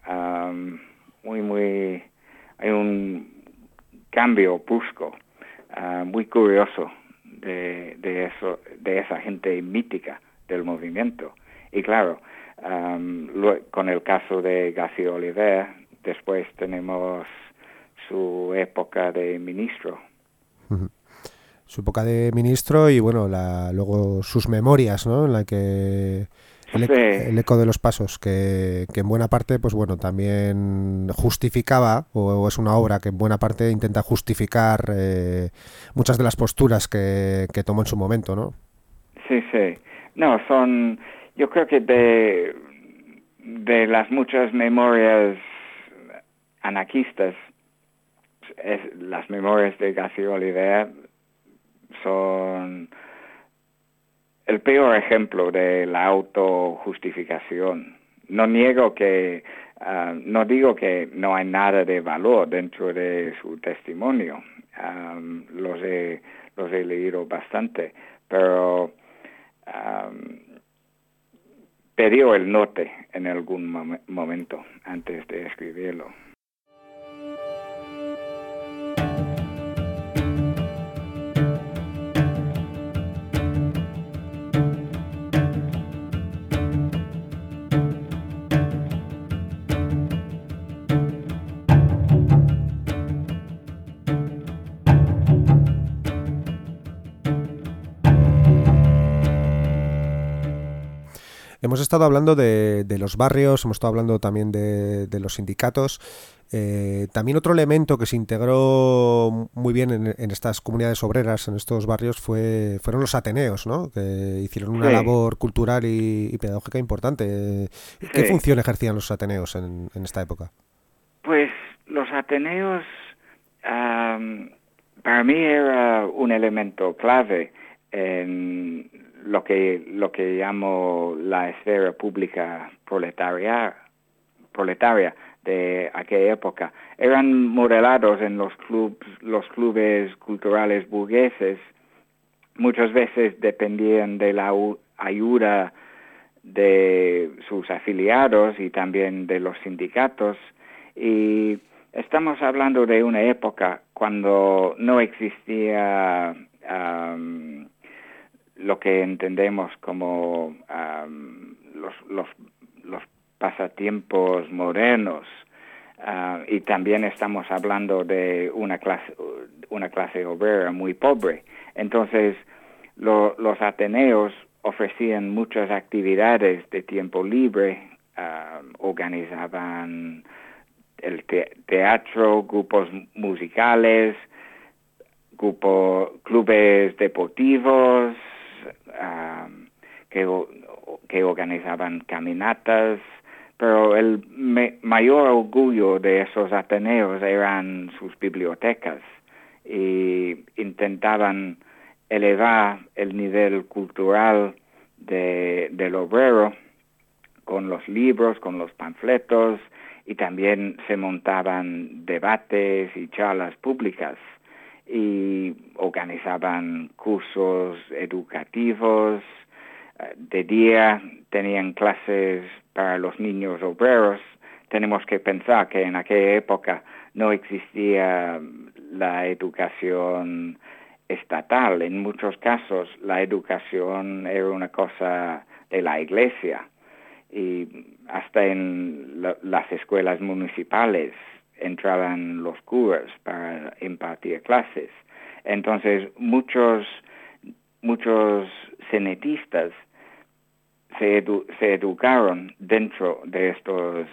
hay un cambio brusco, muy curioso de esa gente mítica del movimiento. Y claro, Con el caso de García Oliver, después tenemos su época de ministro. Su época de ministro y bueno, luego sus memorias, ¿no? En la que el eco de los pasos, que en buena parte, pues bueno, también justificaba, o es una obra que en buena parte intenta justificar muchas de las posturas que tomó en su momento, ¿no? Sí. No, yo creo que de las muchas memorias anarquistas, las memorias de García Oliver son el peor ejemplo de la autojustificación. No digo que no hay nada de valor dentro de su testimonio. Los he leído bastante, pero perdió el norte en algún momento antes de escribirlo. Hemos estado hablando de los barrios, hemos estado hablando también de los sindicatos. También otro elemento que se integró muy bien en estas comunidades obreras, en estos barrios, fueron los ateneos, ¿no? Que hicieron una labor cultural y pedagógica importante. ¿Qué función ejercían los ateneos en esta época? Pues los ateneos para mí era un elemento clave en lo que llamo la esfera pública proletaria de aquella época. Eran modelados en los clubes culturales burgueses. Muchas veces dependían de la ayuda de sus afiliados y también de los sindicatos. Y estamos hablando de una época cuando no existía lo que entendemos como los pasatiempos modernos, y también estamos hablando de una clase obrera muy pobre. Entonces los ateneos ofrecían muchas actividades de tiempo libre, organizaban el teatro, grupos musicales, clubes deportivos, que organizaban caminatas, pero el mayor orgullo de esos ateneos eran sus bibliotecas y intentaban elevar el nivel cultural del obrero con los libros, con los panfletos, y también se montaban debates y charlas públicas y organizaban cursos educativos. De día tenían clases para los niños obreros. Tenemos que pensar que en aquella época no existía la educación estatal. En muchos casos la educación era una cosa de la iglesia, y hasta en las escuelas municipales entraban los curas para impartir clases. Entonces muchos cenetistas se educaron dentro de estos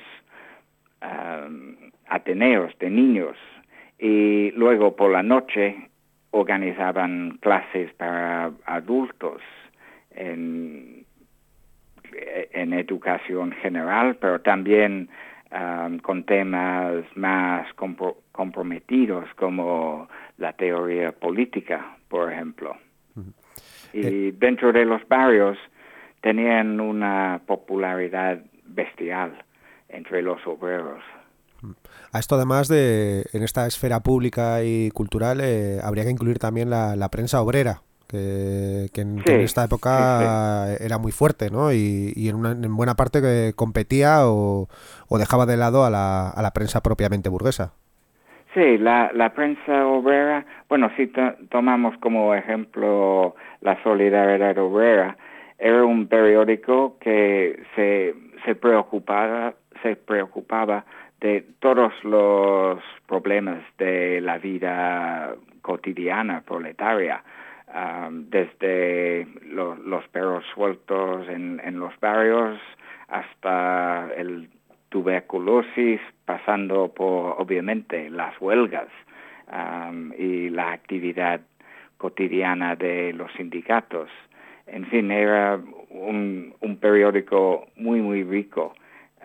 ateneos de niños, y luego por la noche organizaban clases para adultos en educación general, pero también con temas más comprometidos como la teoría política, por ejemplo. Y dentro de los barrios tenían una popularidad bestial entre los obreros. A esto, además en esta esfera pública y cultural, habría que incluir también la prensa obrera, que en esta época era muy fuerte, ¿no? Y en buena parte que competía o dejaba de lado a la prensa propiamente burguesa. Sí, la prensa obrera, bueno, si tomamos como ejemplo la Solidaridad Obrera, era un periódico que se preocupaba de todos los problemas de la vida cotidiana proletaria, desde los perros sueltos en los barrios hasta el tuberculosis, pasando por, obviamente, las huelgas y la actividad cotidiana de los sindicatos. En fin, era un periódico muy, muy rico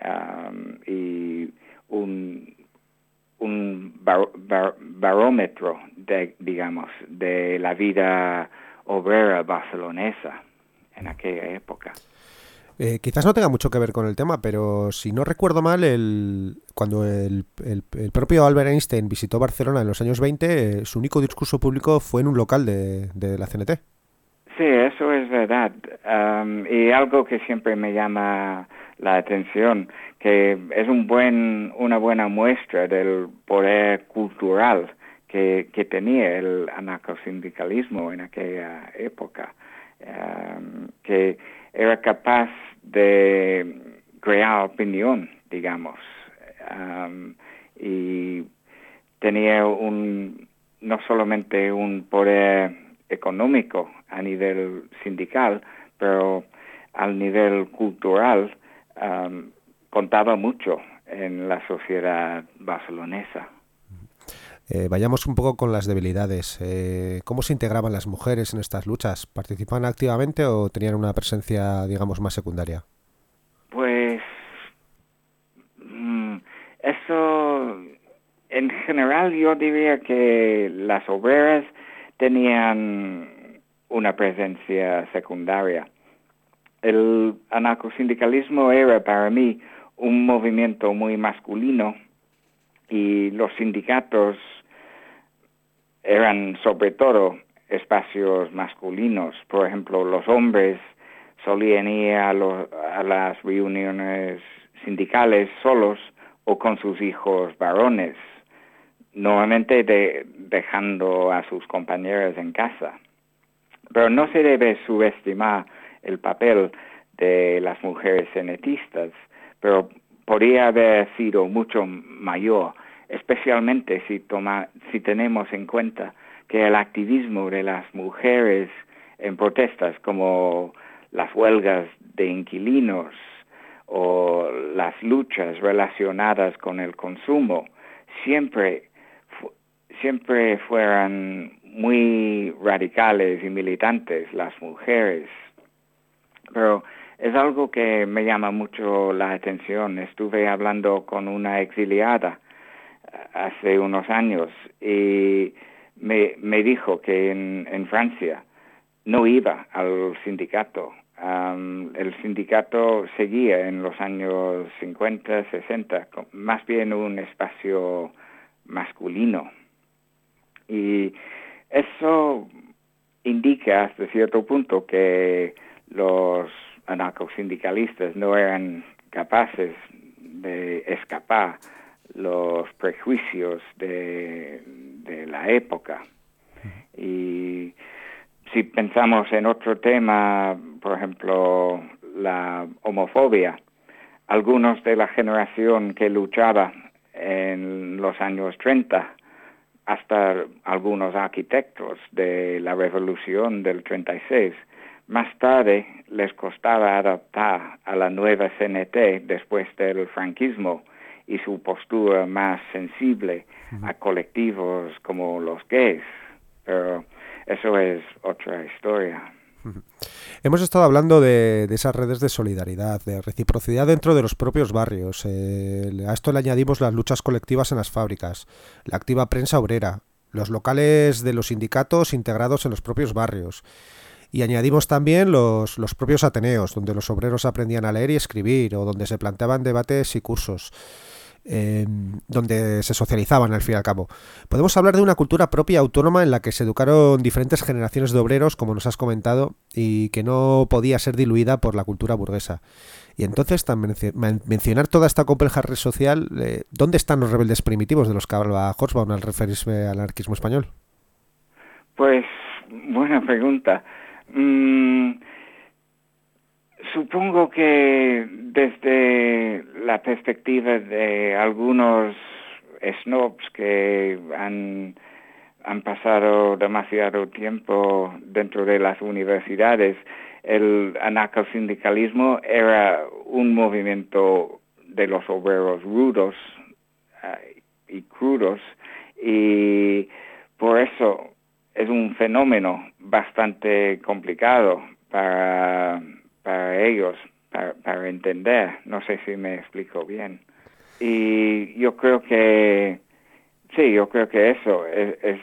y un barómetro, digamos, de la vida obrera barcelonesa en aquella época. Quizás no tenga mucho que ver con el tema, pero si no recuerdo mal, cuando el propio Albert Einstein visitó Barcelona en los años 20, su único discurso público fue en un local de la CNT. Sí, eso es verdad. Y algo que siempre me llama la atención, que es una buena muestra del poder cultural que tenía el anarcosindicalismo en aquella época, que era capaz de crear opinión, digamos, y tenía no solamente un poder económico a nivel sindical, pero al nivel cultural contaba mucho en la sociedad barcelonesa. Vayamos un poco con las debilidades. ¿Cómo se integraban las mujeres en estas luchas? ¿Participaban activamente o tenían una presencia, digamos, más secundaria? Pues eso, en general yo diría que las obreras tenían una presencia secundaria. El anarcosindicalismo era para mí un movimiento muy masculino y los sindicatos eran sobre todo espacios masculinos. Por ejemplo, los hombres solían ir a las reuniones sindicales solos o con sus hijos varones, normalmente dejando a sus compañeros en casa. Pero no se debe subestimar el papel de las mujeres cenetistas, pero podría haber sido mucho mayor, especialmente si tenemos en cuenta que el activismo de las mujeres en protestas como las huelgas de inquilinos o las luchas relacionadas con el consumo siempre fueran muy radicales y militantes las mujeres. Pero es algo que me llama mucho la atención. Estuve hablando con una exiliada hace unos años y me dijo que en Francia no iba al sindicato. El sindicato seguía en los años 50, 60, más bien un espacio masculino. Y eso indica hasta cierto punto que los anarcosindicalistas no eran capaces de escapar los prejuicios de la época. Y si pensamos en otro tema, por ejemplo, la homofobia, algunos de la generación que luchaba en los años 30, hasta algunos arquitectos de la revolución del 36, más tarde les costaba adaptar a la nueva CNT después del franquismo y su postura más sensible a colectivos como los gays. Pero eso es otra historia. Hemos estado hablando de esas redes de solidaridad, de reciprocidad dentro de los propios barrios. A esto le añadimos las luchas colectivas en las fábricas, la activa prensa obrera, los locales de los sindicatos integrados en los propios barrios. Y añadimos también los propios ateneos, donde los obreros aprendían a leer y escribir, o donde se planteaban debates y cursos, donde se socializaban al fin y al cabo. Podemos hablar de una cultura propia autónoma en la que se educaron diferentes generaciones de obreros, como nos has comentado, y que no podía ser diluida por la cultura burguesa. Y entonces, también mencionar toda esta compleja red social, ¿dónde están los rebeldes primitivos de los que hablaba Hobsbawm al referirse al anarquismo español? Pues, buena pregunta. Supongo que desde la perspectiva de algunos snobs que han pasado demasiado tiempo dentro de las universidades, el anarcosindicalismo era un movimiento de los obreros rudos y crudos, y por eso es un fenómeno bastante complicado para ellos, para entender. No sé si me explico bien. Y yo creo que eso es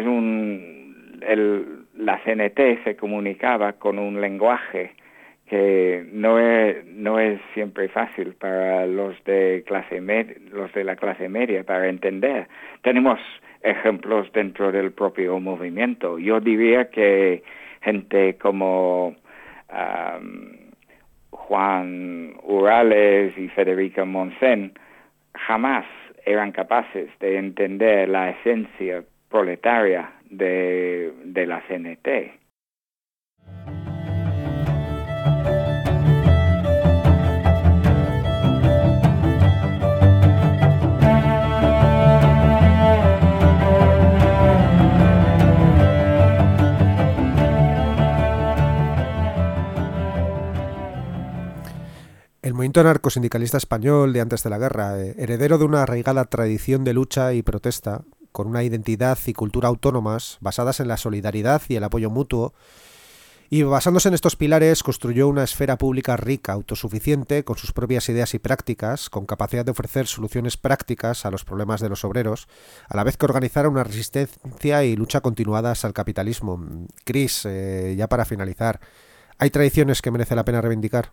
la CNT se comunicaba con un lenguaje que no es siempre fácil para los de la clase media para entender. Tenemos ejemplos dentro del propio movimiento. Yo diría que gente como Juan Urales y Federica Monsen jamás eran capaces de entender la esencia proletaria de la CNT. El movimiento anarcosindicalista español de antes de la guerra, heredero de una arraigada tradición de lucha y protesta, con una identidad y cultura autónomas basadas en la solidaridad y el apoyo mutuo, y basándose en estos pilares construyó una esfera pública rica, autosuficiente, con sus propias ideas y prácticas, con capacidad de ofrecer soluciones prácticas a los problemas de los obreros, a la vez que organizara una resistencia y lucha continuadas al capitalismo. Chris, ya para finalizar, ¿hay tradiciones que merece la pena reivindicar?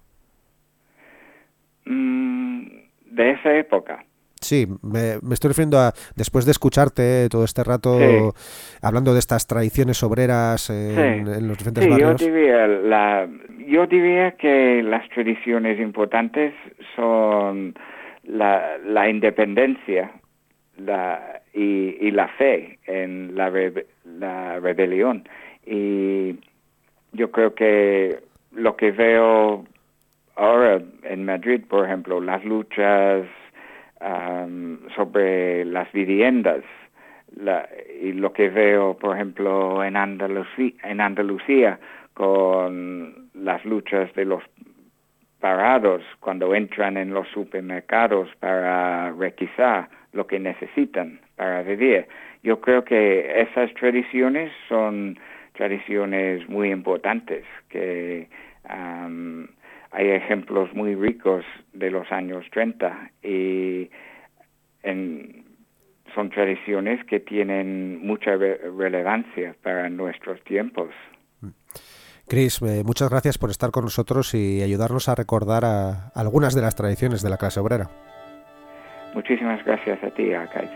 De esa época. Sí, me estoy refiriendo a, después de escucharte todo este rato hablando de estas tradiciones obreras en los diferentes barrios. Yo diría que las tradiciones importantes son la independencia y la fe en la rebelión. Y yo creo que lo que veo ahora en Madrid, por ejemplo, las luchas sobre las viviendas, y lo que veo, por ejemplo, en Andalucía con las luchas de los parados cuando entran en los supermercados para requisar lo que necesitan para vivir. Yo creo que esas tradiciones son tradiciones muy importantes, que hay ejemplos muy ricos de los años 30 y son tradiciones que tienen mucha relevancia para nuestros tiempos. Chris, muchas gracias por estar con nosotros y ayudarnos a recordar a algunas de las tradiciones de la clase obrera. Muchísimas gracias a ti, Arcaiz.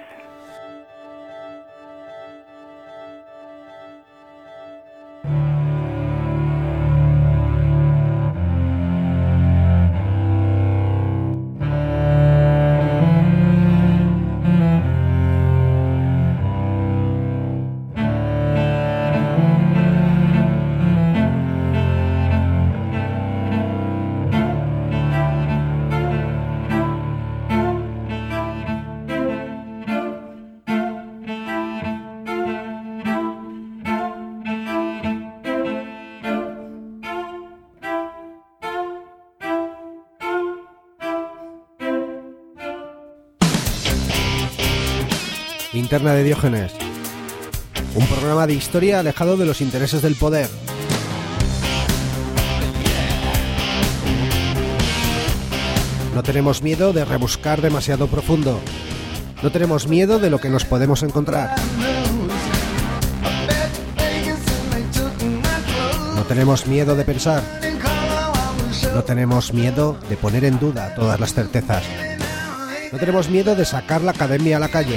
Linterna de Diógenes, un programa de historia alejado de los intereses del poder. No tenemos miedo de rebuscar demasiado profundo. No tenemos miedo de lo que nos podemos encontrar. No tenemos miedo de pensar. No tenemos miedo de poner en duda todas las certezas. No tenemos miedo de sacar la academia a la calle.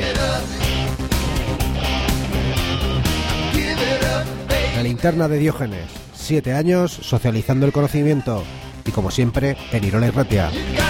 La Linterna de Diógenes, 7 años socializando el conocimiento y como siempre en Irola y Ratia.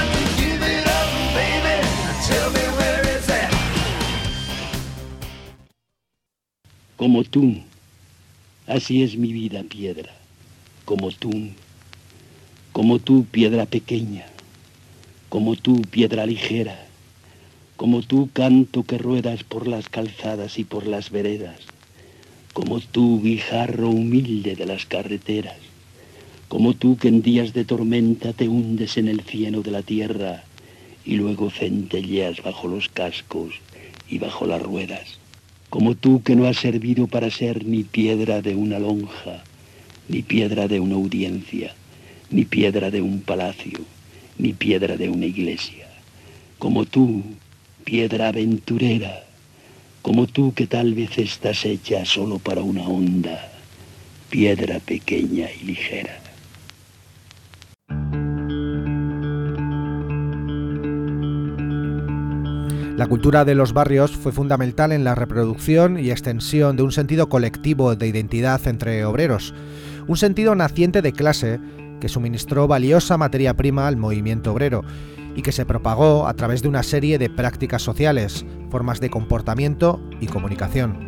Como tú, así es mi vida, piedra, como tú, Como tú, piedra pequeña, como tú, piedra ligera, como tú, canto que ruedas por las calzadas y por las veredas, como tú, guijarro humilde de las carreteras, como tú que en días de tormenta te hundes en el cieno de la tierra y luego centelleas bajo los cascos y bajo las ruedas, como tú que no has servido para ser ni piedra de una lonja, ni piedra de una audiencia, ni piedra de un palacio, ni piedra de una iglesia, como tú, piedra aventurera, como tú que tal vez estás hecha solo para una onda, piedra pequeña y ligera. La cultura de los barrios fue fundamental en la reproducción y extensión de un sentido colectivo de identidad entre obreros, un sentido naciente de clase que suministró valiosa materia prima al movimiento obrero y que se propagó a través de una serie de prácticas sociales, formas de comportamiento y comunicación.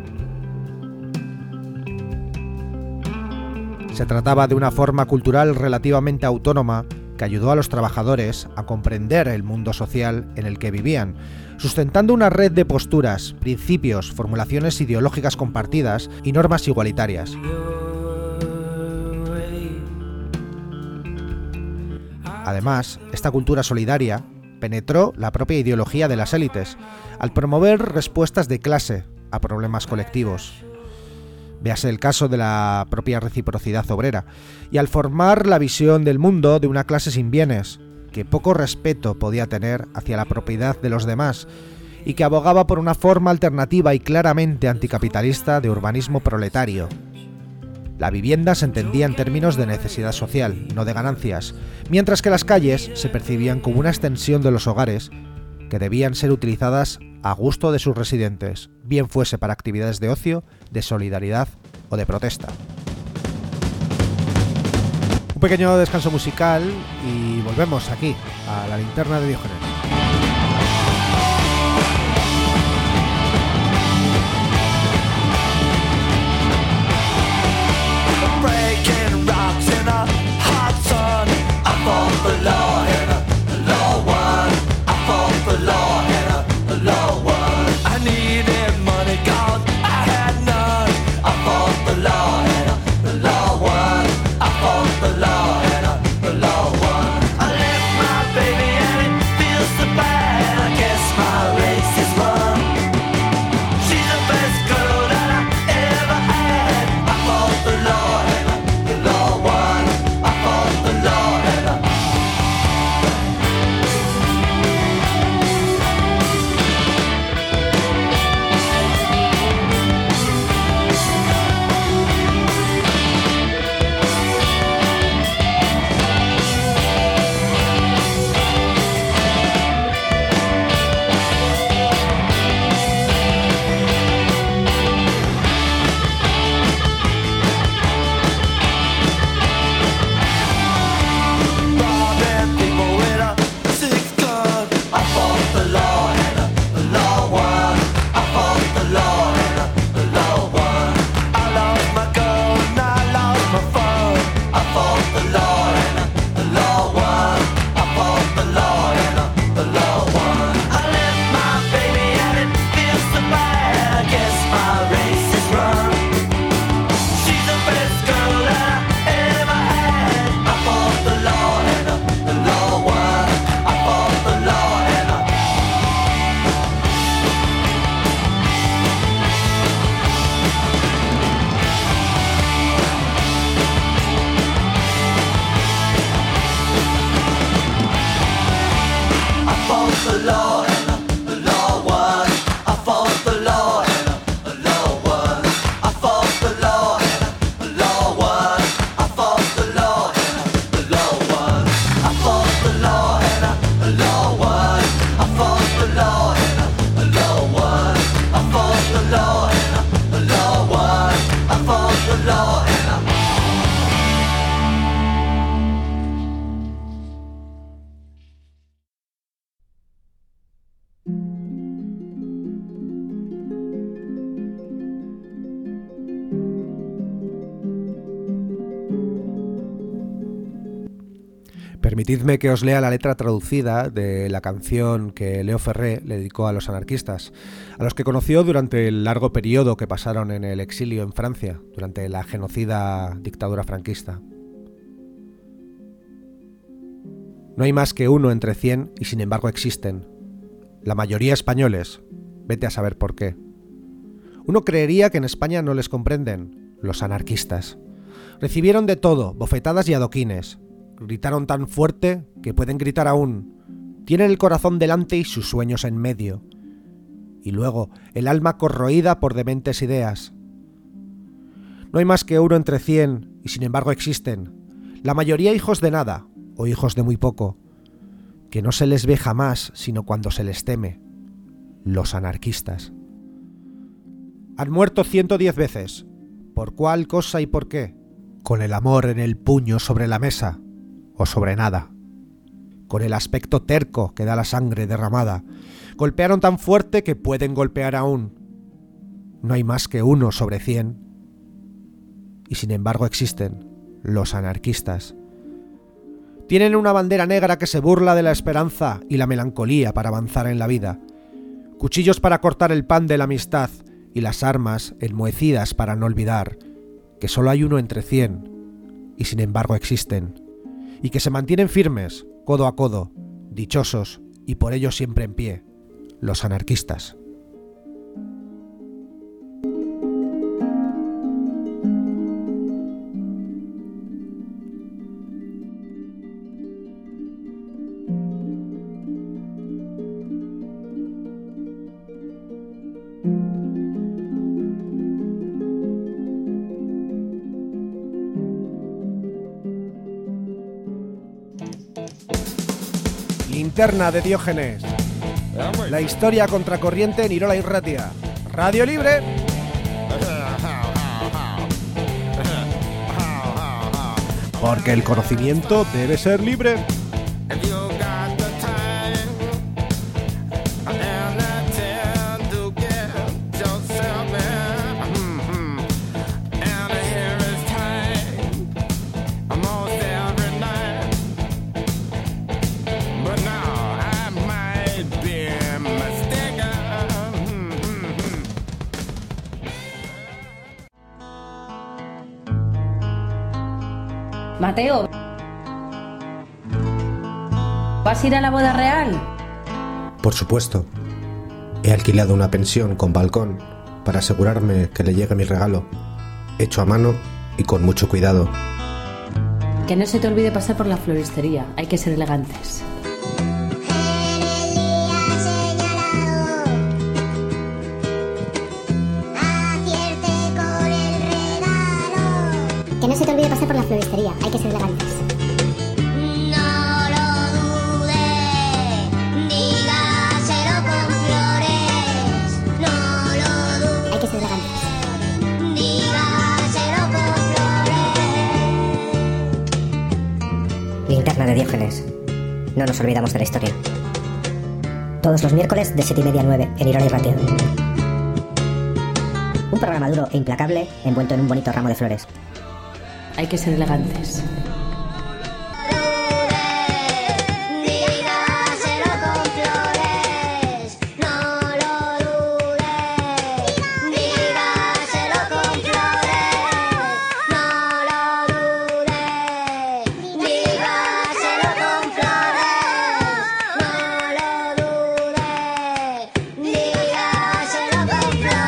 Se trataba de una forma cultural relativamente autónoma que ayudó a los trabajadores a comprender el mundo social en el que vivían, sustentando una red de posturas, principios, formulaciones ideológicas compartidas y normas igualitarias. Además, esta cultura solidaria penetró la propia ideología de las élites, al promover respuestas de clase a problemas colectivos. Véase el caso de la propia reciprocidad obrera, y al formar la visión del mundo de una clase sin bienes, que poco respeto podía tener hacia la propiedad de los demás, y que abogaba por una forma alternativa y claramente anticapitalista de urbanismo proletario. La vivienda se entendía en términos de necesidad social, no de ganancias, mientras que las calles se percibían como una extensión de los hogares que debían ser utilizadas a gusto de sus residentes, bien fuese para actividades de ocio, de solidaridad o de protesta. Un pequeño descanso musical y volvemos aquí, a la linterna de Diógenes. The Permitidme que os lea la letra traducida de la canción que Leo Ferré le dedicó a los anarquistas, a los que conoció durante el largo periodo que pasaron en el exilio en Francia, durante la genocida dictadura franquista. No hay más que uno entre 100 y sin embargo existen. La mayoría españoles. Vete a saber por qué. Uno creería que en España no les comprenden, los anarquistas. Recibieron de todo, bofetadas y adoquines. Gritaron tan fuerte que pueden gritar aún. Tienen el corazón delante y sus sueños en medio. Y luego el alma corroída por dementes ideas. No hay más que uno entre 100 y sin embargo existen. La mayoría hijos de nada o hijos de muy poco. Que no se les ve jamás sino cuando se les teme. Los anarquistas. Han muerto 110 veces. ¿Por cuál cosa y por qué? Con el amor en el puño sobre la mesa. O sobre nada. Con el aspecto terco que da la sangre derramada. Golpearon tan fuerte que pueden golpear aún. No hay más que uno sobre 100. Y sin embargo existen los anarquistas. Tienen una bandera negra que se burla de la esperanza y la melancolía para avanzar en la vida. Cuchillos para cortar el pan de la amistad y las armas enmohecidas para no olvidar que solo hay uno entre 100 y sin embargo existen. Y que se mantienen firmes, codo a codo, dichosos y por ello siempre en pie, los anarquistas. Linterna de Diógenes. La historia contracorriente en Irola Irratia. Radio Libre. Porque el conocimiento debe ser libre. Mateo, ¿vas a ir a la boda real? Por supuesto. He alquilado una pensión con balcón para asegurarme que le llegue mi regalo, hecho a mano y con mucho cuidado. Que no se te olvide pasar por la floristería, hay que ser elegantes. Que no se te olvide pasar por la floristería, hay que ser elegantes. No lo dudes, dígaselo con flores. No lo dudes, Hay que ser elegantes. dígaselo con flores. Linterna de Diógenes. No nos olvidamos de la historia. Todos los miércoles de 7:30 a 9 en Irola Irratia. Un programa duro e implacable envuelto en un bonito ramo de flores. Hay que ser elegantes. Dígaselo con flores. No lo dudes, dígaselo con flores. No lo dudes, dígaselo con flores. No lo dudes, dígaselo con flores.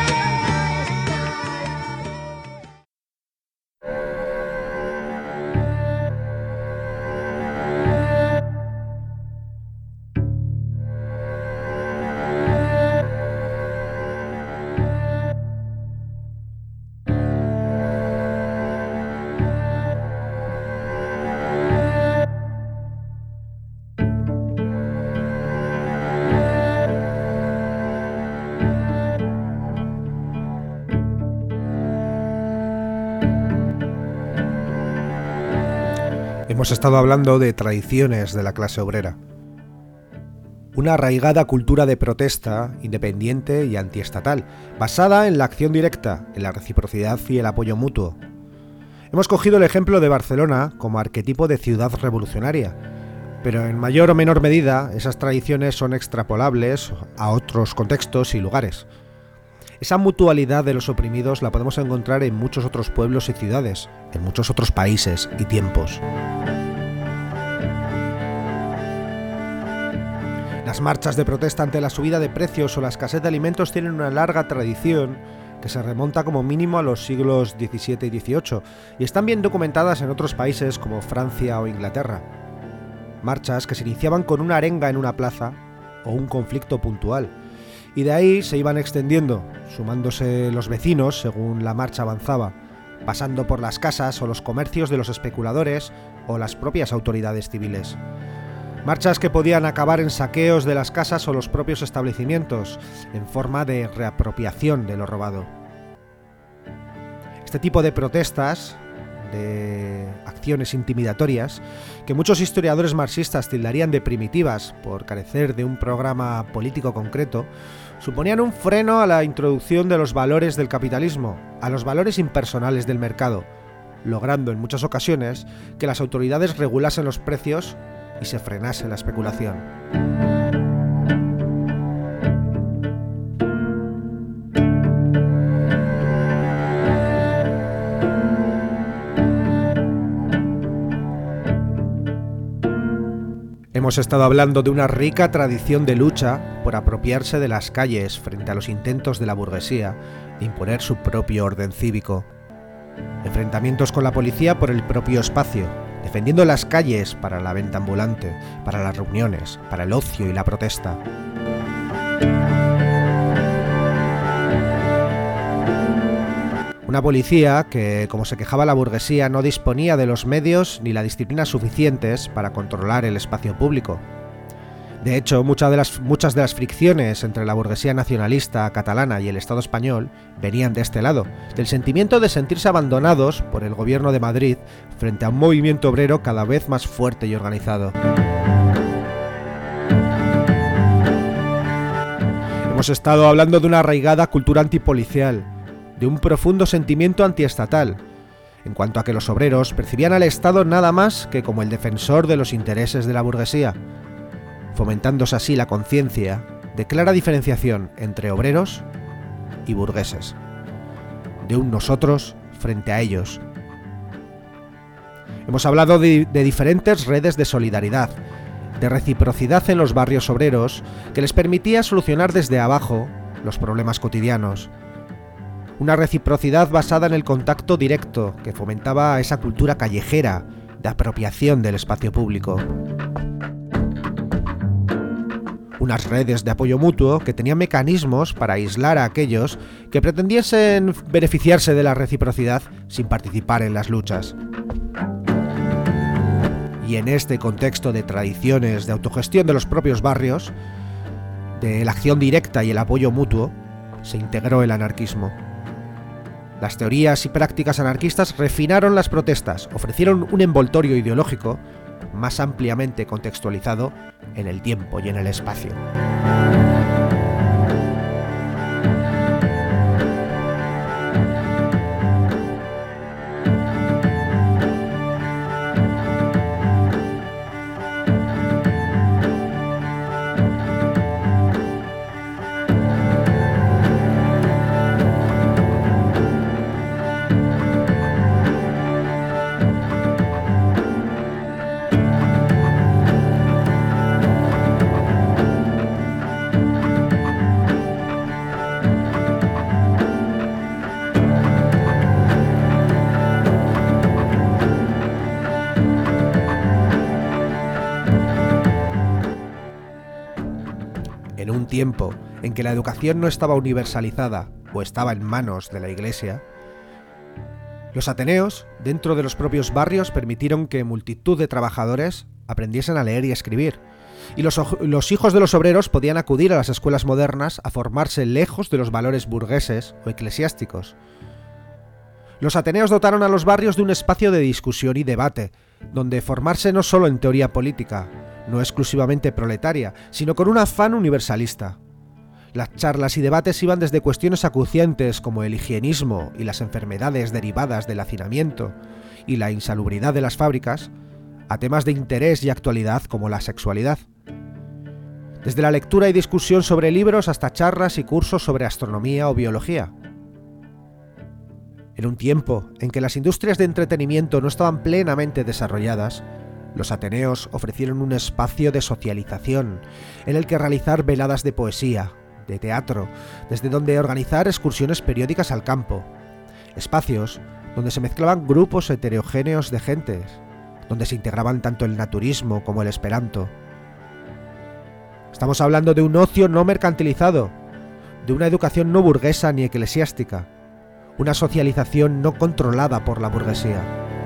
Hemos estado hablando de tradiciones de la clase obrera. Una arraigada cultura de protesta, independiente y antiestatal, basada en la acción directa, en la reciprocidad y el apoyo mutuo. Hemos cogido el ejemplo de Barcelona como arquetipo de ciudad revolucionaria, pero en mayor o menor medida esas tradiciones son extrapolables a otros contextos y lugares. Esa mutualidad de los oprimidos la podemos encontrar en muchos otros pueblos y ciudades, en muchos otros países y tiempos. Las marchas de protesta ante la subida de precios o la escasez de alimentos tienen una larga tradición que se remonta como mínimo a los siglos XVII y XVIII y están bien documentadas en otros países como Francia o Inglaterra. Marchas que se iniciaban con una arenga en una plaza o un conflicto puntual, y de ahí se iban extendiendo, sumándose los vecinos según la marcha avanzaba, pasando por las casas o los comercios de los especuladores o las propias autoridades civiles. Marchas que podían acabar en saqueos de las casas o los propios establecimientos, en forma de reapropiación de lo robado. Este tipo de protestas, de acciones intimidatorias, que muchos historiadores marxistas tildarían de primitivas por carecer de un programa político concreto, suponían un freno a la introducción de los valores del capitalismo, a los valores impersonales del mercado, logrando en muchas ocasiones que las autoridades regulasen los precios y se frenase la especulación. Hemos estado hablando de una rica tradición de lucha por apropiarse de las calles frente a los intentos de la burguesía de imponer su propio orden cívico. Enfrentamientos con la policía por el propio espacio, defendiendo las calles para la venta ambulante, para las reuniones, para el ocio y la protesta. Una policía que, como se quejaba la burguesía, no disponía de los medios ni la disciplina suficientes para controlar el espacio público. De hecho, muchas de las fricciones entre la burguesía nacionalista catalana y el Estado español venían de este lado, del sentimiento de sentirse abandonados por el gobierno de Madrid frente a un movimiento obrero cada vez más fuerte y organizado. Hemos estado hablando de una arraigada cultura antipolicial, de un profundo sentimiento antiestatal, en cuanto a que los obreros percibían al Estado nada más que como el defensor de los intereses de la burguesía, fomentándose así la conciencia de clara diferenciación entre obreros y burgueses, de un nosotros frente a ellos. Hemos hablado de diferentes redes de solidaridad, de reciprocidad en los barrios obreros que les permitía solucionar desde abajo los problemas cotidianos. Una reciprocidad basada en el contacto directo que fomentaba esa cultura callejera de apropiación del espacio público. Unas redes de apoyo mutuo que tenían mecanismos para aislar a aquellos que pretendiesen beneficiarse de la reciprocidad sin participar en las luchas. Y en este contexto de tradiciones de autogestión de los propios barrios, de la acción directa y el apoyo mutuo, se integró el anarquismo. Las teorías y prácticas anarquistas refinaron las protestas, ofrecieron un envoltorio ideológico más ampliamente contextualizado en el tiempo y en el espacio. En un tiempo en que la educación no estaba universalizada o estaba en manos de la Iglesia, los ateneos, dentro de los propios barrios, permitieron que multitud de trabajadores aprendiesen a leer y escribir, y los hijos de los obreros podían acudir a las escuelas modernas a formarse lejos de los valores burgueses o eclesiásticos. Los ateneos dotaron a los barrios de un espacio de discusión y debate, donde formarse no solo en teoría política, no exclusivamente proletaria, sino con un afán universalista. Las charlas y debates iban desde cuestiones acuciantes como el higienismo y las enfermedades derivadas del hacinamiento y la insalubridad de las fábricas, a temas de interés y actualidad como la sexualidad. Desde la lectura y discusión sobre libros hasta charlas y cursos sobre astronomía o biología. En un tiempo en que las industrias de entretenimiento no estaban plenamente desarrolladas, los ateneos ofrecieron un espacio de socialización en el que realizar veladas de poesía, de teatro, desde donde organizar excursiones periódicas al campo, espacios donde se mezclaban grupos heterogéneos de gentes, donde se integraban tanto el naturismo como el esperanto. Estamos hablando de un ocio no mercantilizado, de una educación no burguesa ni eclesiástica, una socialización no controlada por la burguesía.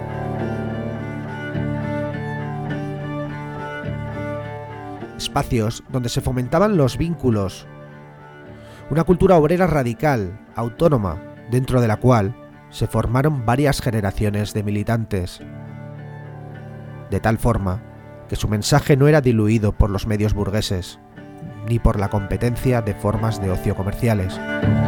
Espacios donde se fomentaban los vínculos, una cultura obrera radical, autónoma, dentro de la cual se formaron varias generaciones de militantes, de tal forma que su mensaje no era diluido por los medios burgueses, ni por la competencia de formas de ocio comerciales.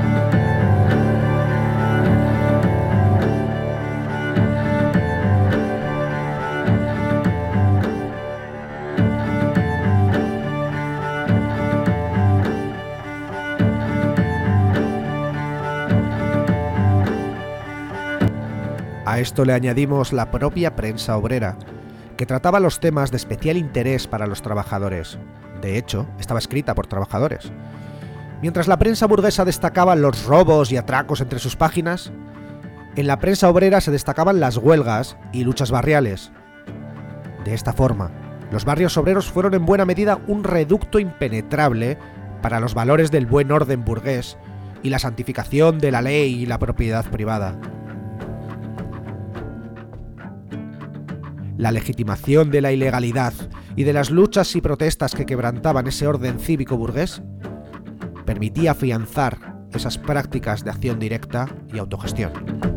A esto le añadimos la propia prensa obrera, que trataba los temas de especial interés para los trabajadores. De hecho, estaba escrita por trabajadores. Mientras la prensa burguesa destacaba los robos y atracos entre sus páginas, en la prensa obrera se destacaban las huelgas y luchas barriales. De esta forma, los barrios obreros fueron en buena medida un reducto impenetrable para los valores del buen orden burgués y la santificación de la ley y la propiedad privada. La legitimación de la ilegalidad y de las luchas y protestas que quebrantaban ese orden cívico burgués permitía afianzar esas prácticas de acción directa y autogestión.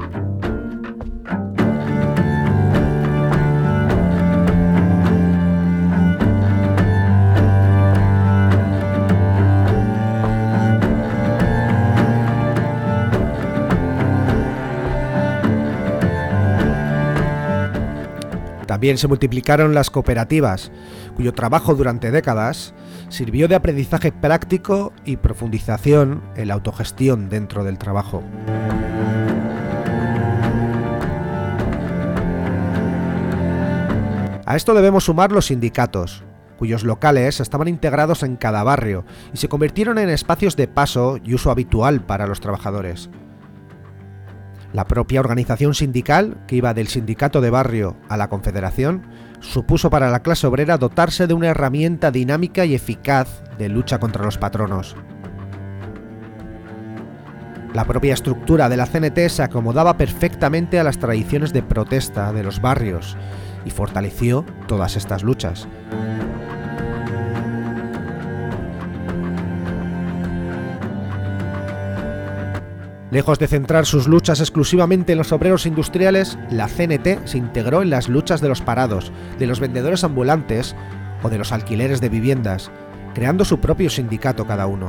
También se multiplicaron las cooperativas, cuyo trabajo durante décadas sirvió de aprendizaje práctico y profundización en la autogestión dentro del trabajo. A esto debemos sumar los sindicatos, cuyos locales estaban integrados en cada barrio y se convirtieron en espacios de paso y uso habitual para los trabajadores. La propia organización sindical, que iba del sindicato de barrio a la confederación, supuso para la clase obrera dotarse de una herramienta dinámica y eficaz de lucha contra los patronos. La propia estructura de la CNT se acomodaba perfectamente a las tradiciones de protesta de los barrios y fortaleció todas estas luchas. Lejos de centrar sus luchas exclusivamente en los obreros industriales, la CNT se integró en las luchas de los parados, de los vendedores ambulantes o de los alquileres de viviendas, creando su propio sindicato cada uno.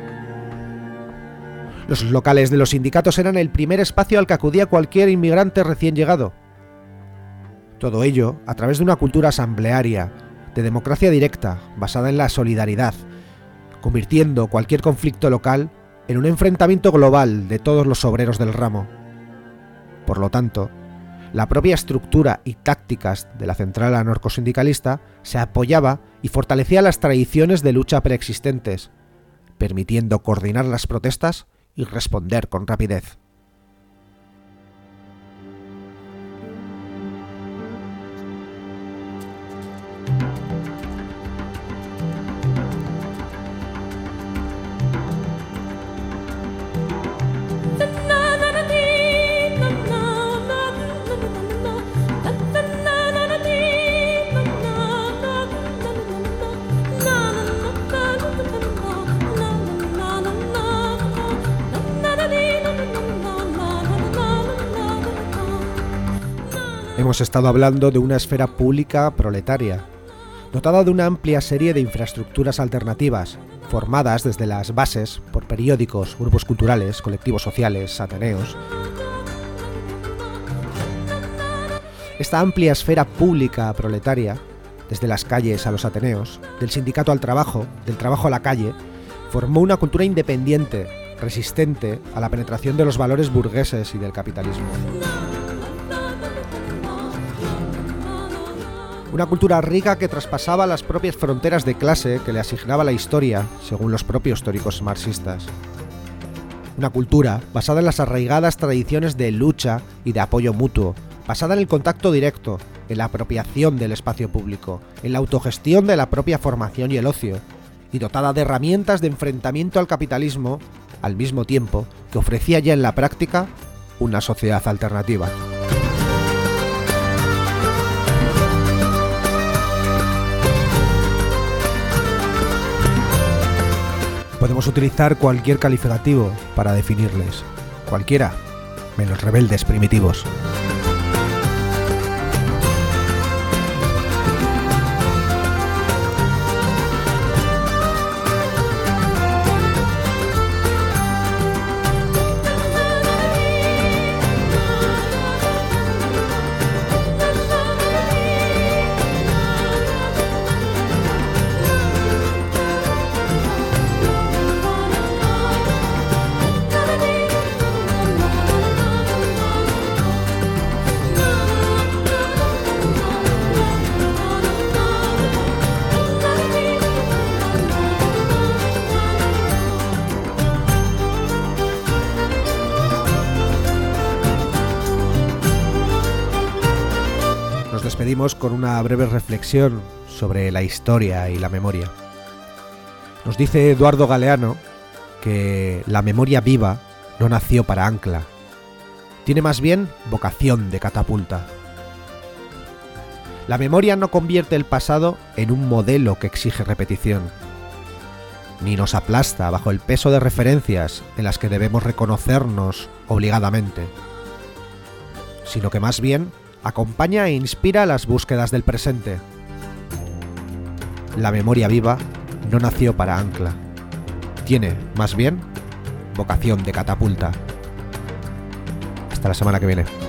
Los locales de los sindicatos eran el primer espacio al que acudía cualquier inmigrante recién llegado. Todo ello a través de una cultura asamblearia, de democracia directa, basada en la solidaridad, convirtiendo cualquier conflicto local en un enfrentamiento global de todos los obreros del ramo. Por lo tanto, la propia estructura y tácticas de la central anarcosindicalista se apoyaba y fortalecía las tradiciones de lucha preexistentes, permitiendo coordinar las protestas y responder con rapidez. Hemos estado hablando de una esfera pública proletaria, dotada de una amplia serie de infraestructuras alternativas, formadas desde las bases por periódicos, grupos culturales, colectivos sociales, ateneos. Esta amplia esfera pública proletaria, desde las calles a los ateneos, del sindicato al trabajo, del trabajo a la calle, formó una cultura independiente, resistente a la penetración de los valores burgueses y del capitalismo. Una cultura rica que traspasaba las propias fronteras de clase que le asignaba la historia, según los propios teóricos marxistas. Una cultura basada en las arraigadas tradiciones de lucha y de apoyo mutuo, basada en el contacto directo, en la apropiación del espacio público, en la autogestión de la propia formación y el ocio, y dotada de herramientas de enfrentamiento al capitalismo, al mismo tiempo que ofrecía ya en la práctica una sociedad alternativa. Podemos utilizar cualquier calificativo para definirles, cualquiera, menos rebeldes primitivos. Despedimos con una breve reflexión sobre la historia y la memoria. Nos dice Eduardo Galeano que la memoria viva no nació para ancla, tiene más bien vocación de catapulta. La memoria no convierte el pasado en un modelo que exige repetición, ni nos aplasta bajo el peso de referencias en las que debemos reconocernos obligadamente, sino que más bien acompaña e inspira las búsquedas del presente. La memoria viva no nació para ancla, tiene, más bien, vocación de catapulta. Hasta la semana que viene.